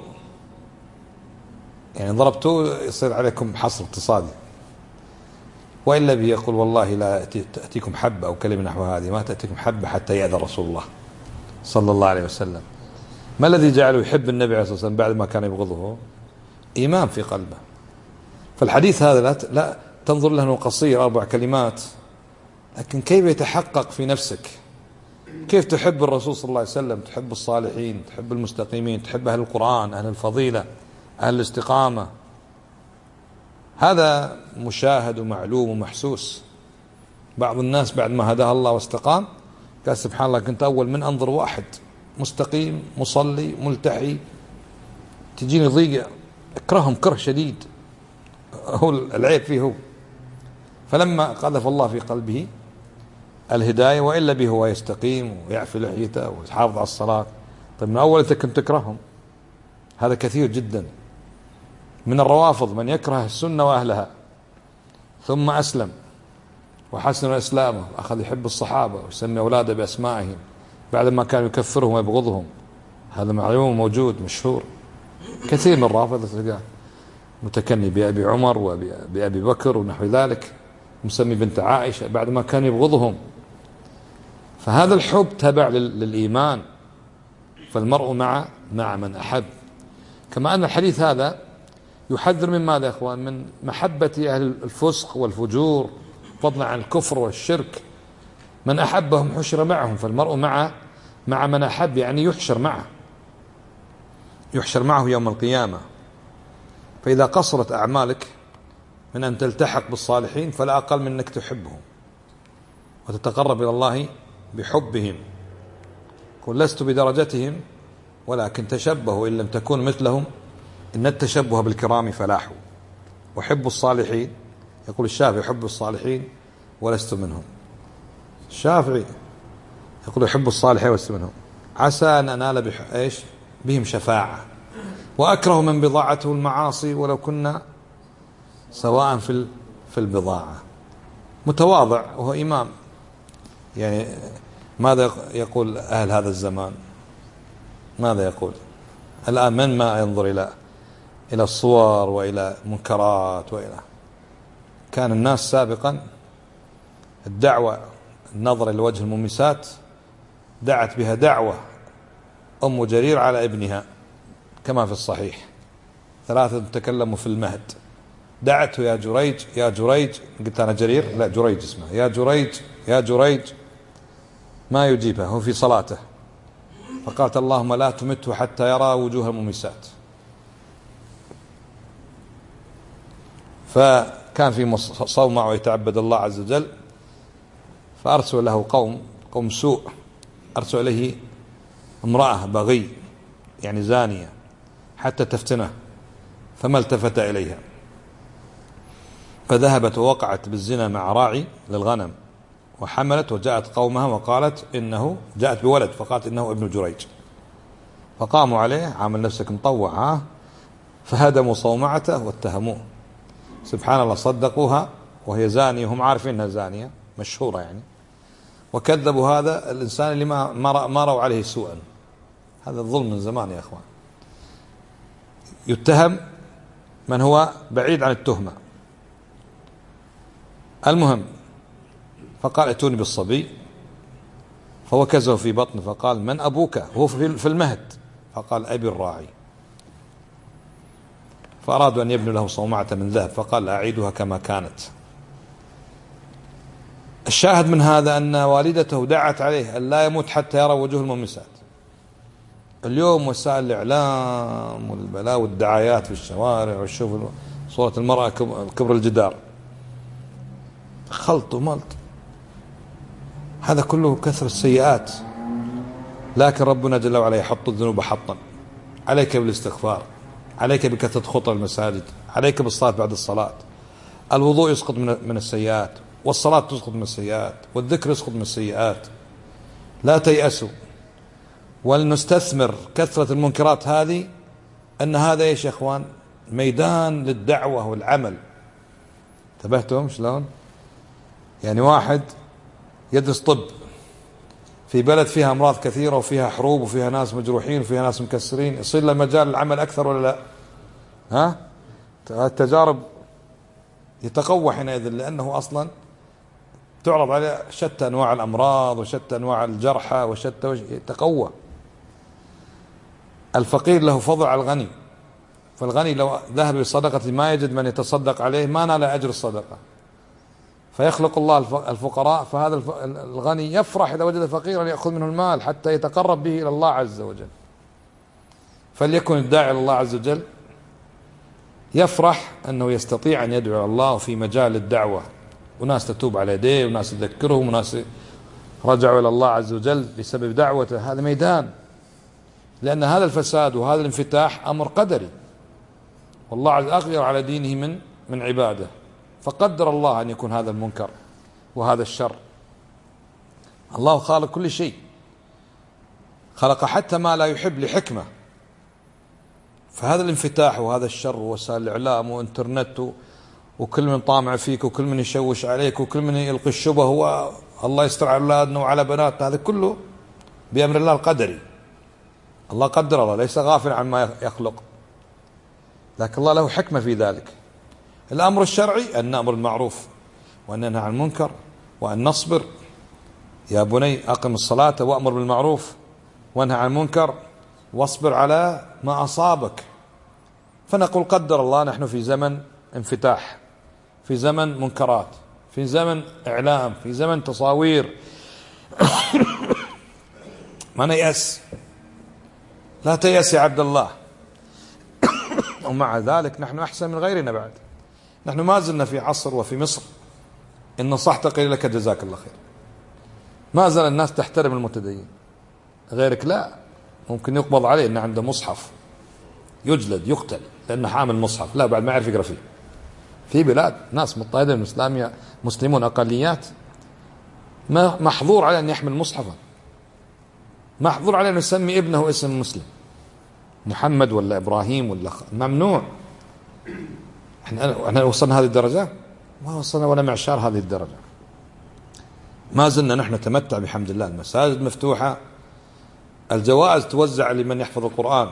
يعني ضربتوه يصير عليكم حصر اقتصادي. وإلا به يقول والله لا تأتيكم حبة أو كلمة نحو هذه، ما تأتيكم حبة حتى يأذن رسول الله صلى الله عليه وسلم. ما الذي جعله يحب النبي عليه الصلاة والسلام بعد ما كان يبغضه؟ إيمان في قلبه. فالحديث هذا لا تنظر له أنه قصير 4 كلمات، لكن كيف يتحقق في نفسك، كيف تحب الرسول صلى الله عليه وسلم، تحب الصالحين، تحب المستقيمين، تحب أهل القرآن، أهل الفضيلة، أهل الاستقامة. هذا مشاهد ومعلوم ومحسوس. بعض الناس بعد ما هداه الله واستقام قال سبحان الله كنت أول من أنظر واحد مستقيم مصلي ملتحي تجيني ضيقة اكرههم كره شديد، هو العيب فيه هو. فلما قذف الله في قلبه الهداية وإلا به هو يستقيم ويعفي لحيته ويحافظ على الصلاة. طيب من أول أنت كنت تكرههم، هذا كثير جدا. من الروافض من يكره السنة وأهلها ثم أسلم وحسن إسلامه، أخذ يحب الصحابة ويسمي أولاده بأسمائهم بعد ما كان يكفرهم ويبغضهم. هذا معلوم موجود مشهور. كثير من الرافضة تلقاه متكني بأبي عمر وبأبي بكر ونحو ذلك، مسمي بنت عائشة بعد ما كان يبغضهم. فهذا الحب تبع للإيمان، فالمرء مع من أحب. كما أن الحديث هذا يحذر من ماذا يا أخوان؟ من محبة أهل الفسق والفجور فضلا عن الكفر والشرك. من أحبهم حشر معهم، فالمرء مع من أحب، يعني يحشر معه يوم القيامة. فإذا قصرت أعمالك من أن تلتحق بالصالحين فلا أقل من أنك تحبهم وتتقرب إلى الله بحبهم. قل لست بدرجتهم ولكن تشبهوا إن لم تكونوا مثلهم إن التشبه بالكرام فلاح. وحب الصالحين، يقول الشافعي حب الصالحين ولست منهم. الشافعي يقول يحب الصالحين ولست منهم، عسى أن أنال بهم شفاعة. وأكره من بضاعته المعاصي ولو كنا سواء في البضاعة. متواضع وهو إمام. يعني ماذا يقول أهل هذا الزمان؟ ماذا يقول الآن؟ من ما ينظر إلى الصور وإلى منكرات كان الناس سابقا الدعوة النظر إلى وجه الممسات دعت بها دعوة أم جرير على ابنها كما في الصحيح، 3 تكلموا في المهد، دعته يا جريج يا جريج، قلت أنا جرير لا جريج اسمه، يا جريج يا جريج، ما يجيبها هو في صلاته، فقالت اللهم لا تمته حتى يرى وجوه الممسات. فكان في صومعة ويتعبد الله عز وجل، فأرسل له قوم سوء، أرسل إليه امرأة بغي يعني زانية حتى تفتنه، فما التفت إليها، فذهبت ووقعت بالزنا مع راعي للغنم، وحملت وجاءت قومها وقالت إنه جاءت بولد فقالت إنه ابن جريج، فقاموا عليه عامل نفسك مطوع فهدموا صومعته واتهموه. سبحان الله صدقوها وهي زانية وهم عارفين أنها زانية مشهورة يعني، وكذبوا هذا الإنسان اللي ما رأوا عليه سوءا. هذا الظلم من زمان يا أخوان. يتهم من هو بعيد عن التهمة. المهم فقال ائتوني بالصبي، فوكزه في بطنه فقال من أبوك؟ هو في المهد، فقال أبي الراعي. فأرادوا أن يبنوا له صومعة من ذهب، فقال أعيدها كما كانت. الشاهد من هذا أن والدته دعت عليه أن لا يموت حتى يرى وجوه الممسات. اليوم وسائل الإعلام والبلاء والدعايات في الشوارع وشوف صورة المرأة كبر الجدار، خلط وملط، هذا كله كثر السيئات. لكن ربنا جل وعلا يحط الذنوب حطا. عليك بالاستغفار، عليك بكثرة خطى المساجد، عليك بالصلاة بعد الصلاة. الوضوء يسقط من السيئات، والصلاة تسقط من السيئات، والذكر يسقط من السيئات. لا تيأسوا، ولنستثمر كثرة المنكرات هذه، أن هذا إيش يا إخوان؟ ميدان للدعوة والعمل. انتبهتم شلون؟ يعني واحد يدرس طب في بلد فيها أمراض كثيرة وفيها حروب وفيها ناس مجروحين وفيها ناس مكسرين، يصير له مجال العمل أكثر ولا لا؟ ها؟ التجارب يتقوى حينئذ، لأنه أصلا تعرض عليه شتى أنواع الأمراض وشتى أنواع الجرحى يتقوى. الفقير له فضل على الغني، فالغني لو ذهب بالصدقة ما يجد من يتصدق عليه ما نال أجر الصدقة، فيخلق الله الفقراء، فهذا الغني يفرح إذا وجد فقيرا يأخذ منه المال حتى يتقرب به إلى الله عز وجل. فليكن الداعي إلى الله عز وجل يفرح أنه يستطيع أن يدعو الله في مجال الدعوة، وناس تتوب على يديه وناس تذكرهم وناس رجعوا إلى الله عز وجل بسبب دعوته. هذا ميدان، لأن هذا الفساد وهذا الانفتاح أمر قدري، والله عز أغير على دينه من عباده، فقدر الله أن يكون هذا المنكر وهذا الشر. الله خالق كل شيء، خلق حتى ما لا يحب لحكمة. فهذا الانفتاح وهذا الشر ووسائل الإعلام وإنترنت وكل من طامع فيك وكل من يشوش عليك وكل من يلقي الشبه والله يستر على أولادنا وعلى بناتنا، هذا كله بأمر الله القدري. الله قدر، الله ليس غافل عما يخلق، لكن الله له حكمة في ذلك. الأمر الشرعي أن نأمر بالمعروف وأن ننهى عن المنكر وأن نصبر. يا بني أقم الصلاة وأمر بالمعروف وانهى عن المنكر واصبر على ما أصابك. فنقول قدر الله، نحن في زمن انفتاح، في زمن منكرات، في زمن إعلام، في زمن تصاوير. ما نيأس، لا تيأس يا عبد الله. ومع ذلك نحن أحسن من غيرنا بعد. نحن ما زلنا في عصر وفي مصر إن نصحت قيل لك جزاك الله خير. ما زال الناس تحترم المتدين، غيرك لا، ممكن يقبض عليه إنه عنده مصحف يجلد يقتل لأنه حامل مصحف، لا بعد ما يعرف يقرأ فيه. في بلاد ناس مضطهدين الإسلامية مسلمون أقليات ما محظور عليه أن يحمل مصحفا، محظور عليه أن يسمي ابنه اسم مسلم، محمد ولا إبراهيم ولا ممنوع. احنا وصلنا هذه الدرجة؟ ما وصلنا ولا معشار هذه الدرجة. ما زلنا نحن نتمتع بحمد الله، المساجد مفتوحة، الجوائز توزع لمن يحفظ القرآن،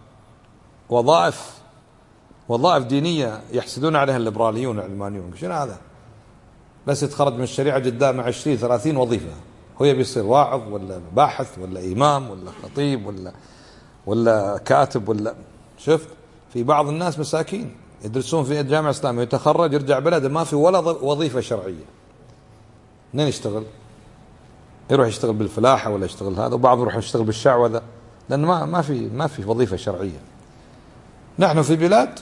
وظائف دينية يحسدون عليها الليبراليون والعلمانيون. شنو هذا؟ بس يتخرج من الشريعة جداء مع 20-30 وظيفة، هو يبي يصير واعظ ولا باحث ولا إمام ولا خطيب ولا كاتب ولا. شفت في بعض الناس مساكين يدرسون في الجامعة الإسلامية، يتخرج يرجع بلده ما في ولا وظيفة شرعية. منين يشتغل؟ يروح يشتغل بالفلاحة ولا يشتغل هذا، وبعض يروح يشتغل بالشعوذة، لأن ما في وظيفة شرعية. نحن في بلاد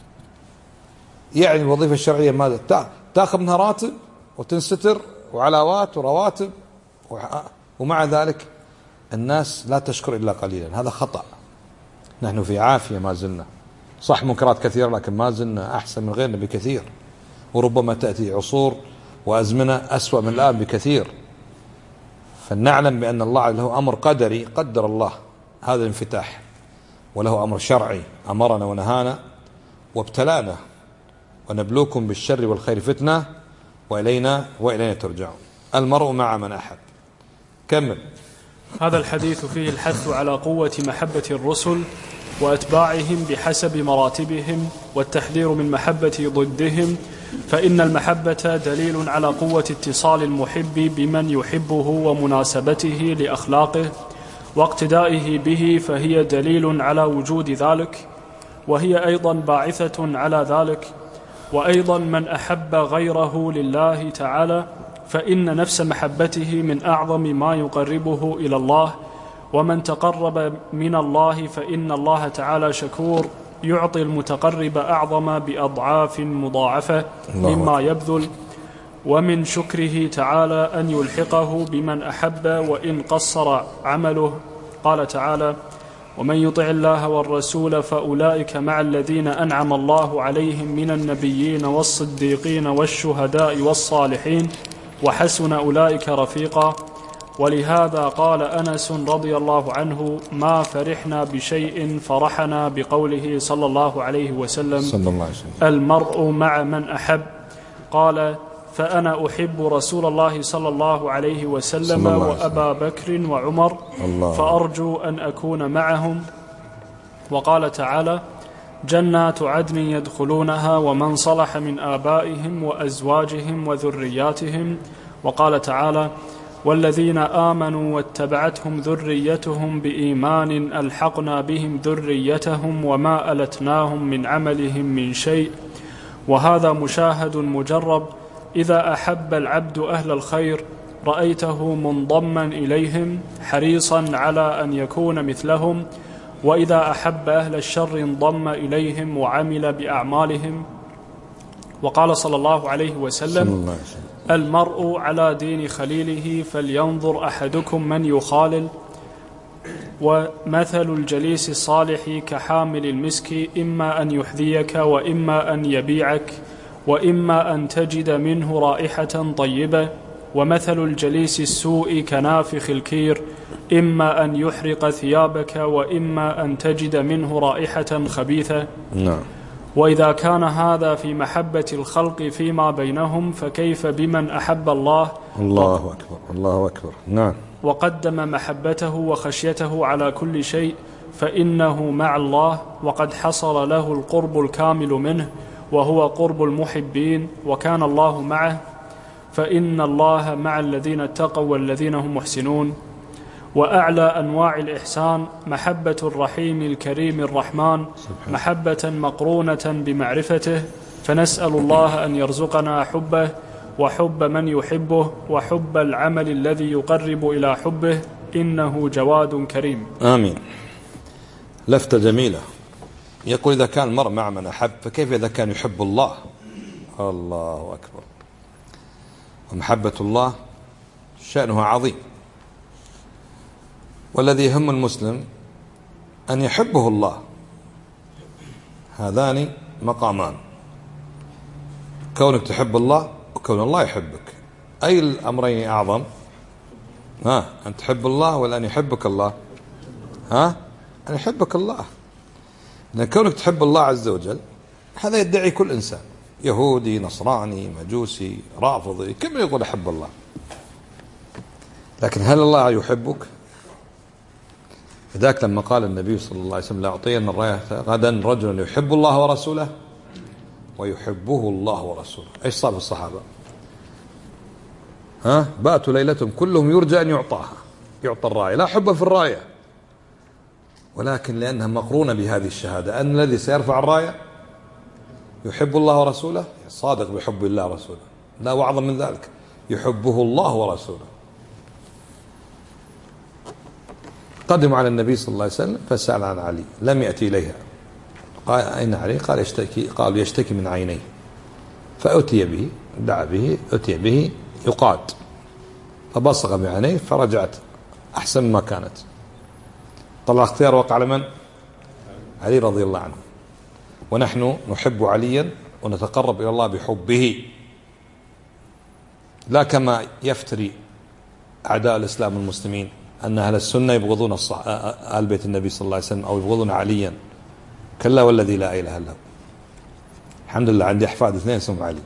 يعني الوظيفة الشرعية ماذا؟ تأخذ منها راتب وتنستر وعلاوات ورواتب، ومع ذلك الناس لا تشكر إلا قليلا. هذا خطأ. نحن في عافية ما زلنا، صح منكرات كثيرة لكن ما زلنا أحسن من غيرنا بكثير، وربما تأتي عصور وأزمنة أسوأ من الآن بكثير. فلنعلم بأن الله له أمر قدري، قدر الله هذا الانفتاح، وله أمر شرعي أمرنا ونهانا وابتلانا، ونبلوكم بالشر والخير فتنة وإلينا ترجعون. المرء مع من أحب. كمل. هذا الحديث فيه الحث على قوة محبة الرسل وأتباعهم بحسب مراتبهم، والتحذير من محبة ضدهم، فإن المحبة دليل على قوة اتصال المحب بمن يحبه ومناسبته لأخلاقه واقتدائه به، فهي دليل على وجود ذلك، وهي أيضا باعثة على ذلك. وأيضا من أحب غيره لله تعالى فإن نفس محبته من أعظم ما يقربه إلى الله، ومن تقرب من الله فإن الله تعالى شكور يعطي المتقرب أعظم بأضعاف مضاعفة مما يبذل. ومن شكره تعالى أن يلحقه بمن أحب وإن قصر عمله. قال تعالى: ومن يطع الله والرسول فأولئك مع الذين أنعم الله عليهم من النبيين والصديقين والشهداء والصالحين وحسن أولئك رفيقا. ولهذا قال أنس رضي الله عنه: ما فرحنا بشيء فرحنا بقوله صلى الله عليه وسلم: المرء مع من أحب. قال: فأنا أحب رسول الله صلى الله عليه وسلم وأبا بكر وعمر، فأرجو أن أكون معهم. وقال تعالى: جنات عدن يدخلونها ومن صلح من آبائهم وأزواجهم وذرياتهم. وقال تعالى: والذين آمنوا واتبعتهم ذريتهم بإيمان ألحقنا بهم ذريتهم وما ألتناهم من عملهم من شيء. وهذا مشاهد مجرب. إذا أحب العبد أهل الخير رأيته منضما إليهم حريصا على أن يكون مثلهم، وإذا أحب أهل الشر انضم إليهم وعمل بأعمالهم. وقال صلى الله عليه وسلم: المرء على دين خليله فلينظر أحدكم من يخالل. ومثل الجليس الصالح كحامل المسك، إما أن يحذيك وإما أن يبيعك وإما أن تجد منه رائحة طيبة. ومثل الجليس السوء كنافخ الكير، إما أن يحرق ثيابك وإما أن تجد منه رائحة خبيثة. نعم. وإذا كان هذا في محبة الخلق فيما بينهم فكيف بمن أحب الله؟ الله أكبر، الله أكبر. نعم. وقدم محبته وخشيته على كل شيء، فإنه مع الله، وقد حصل له القرب الكامل منه، وهو قرب المحبين. وكان الله معه، فإن الله مع الذين اتقوا والذين هم محسنون. وأعلى أنواع الإحسان محبة الرحيم الكريم الرحمن، محبة مقرونة بمعرفته. فنسأل الله أن يرزقنا حبه وحب من يحبه وحب العمل الذي يقرب إلى حبه، إنه جواد كريم. آمين. لفتة جميلة. يقول: إذا كان المرء مع من أحب فكيف إذا كان يحب الله؟ الله أكبر. ومحبة الله شأنها عظيم، والذي يهم المسلم أن يحبه الله. هذان مقامان: كونك تحب الله وكون الله يحبك. أي الأمرين أعظم؟ أن تحب الله ولا أن يحبك الله؟ أن يحبك الله. لأن كونك تحب الله عز وجل هذا يدعي كل إنسان، يهودي، نصراني، مجوسي، رافضي، كم يقول أحب الله. لكن هل الله يحبك؟ ذاك لما قال النبي صلى الله عليه وسلم: لأعطين الراية غدا رجل يحب الله ورسوله ويحبه الله ورسوله. ايش صار في الصحابة؟ باتوا ليلتهم كلهم يرجى أن يعطى الراية، لا حب في الراية، ولكن لأنها مقرونة بهذه الشهادة أن الذي سيرفع الراية يحب الله ورسوله، صادق بحب الله ورسوله، لا وأعظم من ذلك، يحبه الله ورسوله. قدموا على النبي صلى الله عليه وسلم فسأل عن علي، لم يأتي إليها. قال: أين علي؟ قال: قالوا: يشتكي من عينيه. فأتي به، دعا به، أتي به يقاد، فبصق بعينيه فرجعت أحسن ما كانت. طلع اختيار وقع على من؟ علي رضي الله عنه. ونحن نحب عليا ونتقرب إلى الله بحبه، لا كما يفتري أعداء الإسلام المسلمين أن أهل السنة يبغضون آل بيت النبي صلى الله عليه وسلم أو يبغضون عليا. كلا والذي لا إله إلا هو. الحمد لله عندي أحفاد 2 اسمهم علي.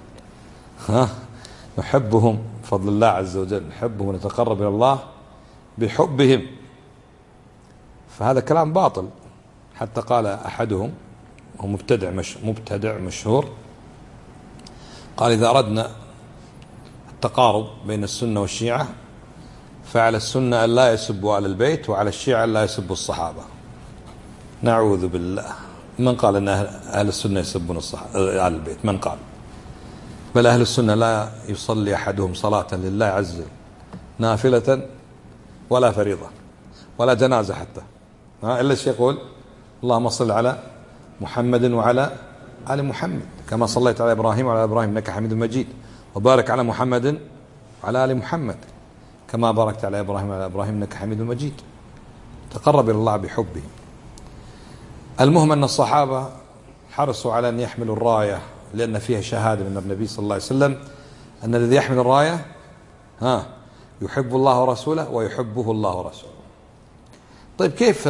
نحبهم بفضل الله عز وجل، نحبهم ونتقرب إلى الله بحبهم. فهذا كلام باطل. حتى قال أحدهم، هو مبتدع مشهور، قال: إذا أردنا التقارب بين السنة والشيعة فعلى السنة أن لا يسبوا آل البيت، وعلى الشيعة أن لا يسبوا الصحابة. نعوذ بالله. من قال أن أهل السنة يسبون آل البيت؟ من قال؟ بل أهل السنة لا يصلي أحدهم صلاة لله عز وجل نافلة ولا فريضة ولا جنازة حتى، إلا الشيء يقول: اللهم صل على محمد وعلى آل محمد كما صليت على إبراهيم وعلى إبراهيم إنك حميد مجيد، وبارك على محمد وعلى آل محمد كما باركت على إبراهيم وعلى إبراهيم إنك حميد مجيد. تقرب إلى الله بحبه. المهم أن الصحابة حرصوا على أن يحملوا الراية، لأن فيها شهادة من النبي صلى الله عليه وسلم أن الذي يحمل الراية يحب الله ورسوله ويحبه الله ورسوله. طيب كيف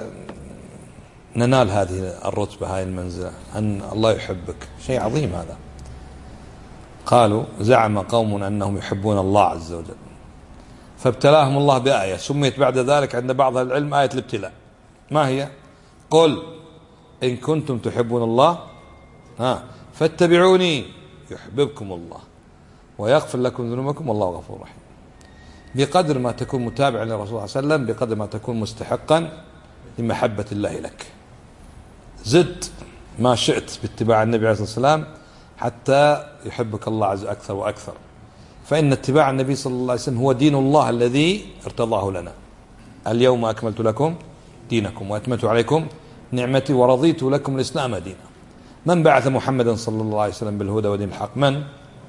ننال هذه الرتبة، هذه المنزلة، أن الله يحبك؟ شيء عظيم هذا. قالوا زعم قوم أنهم يحبون الله عز وجل فابتلاهم الله بآية سميت بعد ذلك عند بعض العلم آية الابتلاء. ما هي؟ قل إن كنتم تحبون الله فاتبعوني يحببكم الله ويغفر لكم ذنوبكم والله غفور رحيم. بقدر ما تكون متابعا للرسول صلى الله عليه وسلم بقدر ما تكون مستحقا لمحبة الله لك. زد ما شئت باتباع النبي عليه الصلاة والسلام حتى يحبك الله عز أكثر وأكثر، فإن اتباع النبي صلى الله عليه وسلم هو دين الله الذي ارتضاه لنا. اليوم أكملت لكم دينكم وأتممت عليكم نعمتي ورضيت لكم الإسلام دينا. من بعث محمدا صلى الله عليه وسلم بالهدى ودين الحق؟ من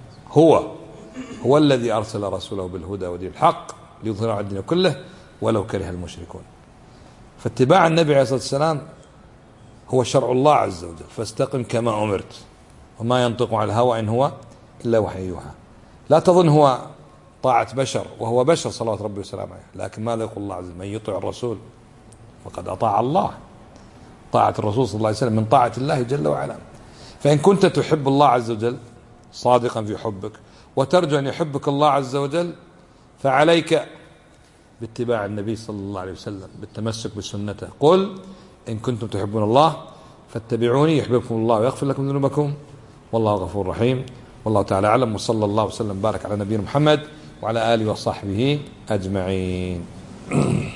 هو الذي أرسل رسوله بالهدى ودين الحق ليظهره على الدين كله ولو كره المشركون. فاتباع النبي عليه الصلاة والسلام هو شرع الله عز وجل، فاستقم كما أمرت وما ينطق عن الهوى إن هو إلا وحي يوحى. لا تظن هو طاعة بشر، وهو بشر صلوات ربي وسلامه عليه، لكن ماذا يقول الله عز وجل؟ من يطع الرسول فقد أطاع الله. طاعة الرسول صلى الله عليه وسلم من طاعة الله جل وعلا. فإن كنت تحب الله عز وجل صادقا في حبك وترجو أن يحبك الله عز وجل فعليك باتباع النبي صلى الله عليه وسلم، بالتمسك بسنته. قل إن كنتم تحبون الله فاتبعوني يحببكم الله ويغفر لكم ذنوبكم والله غفور رحيم. والله تعالى أعلم، وصلى الله وسلم بارك على نبينا محمد وعلى آله وصحبه أجمعين.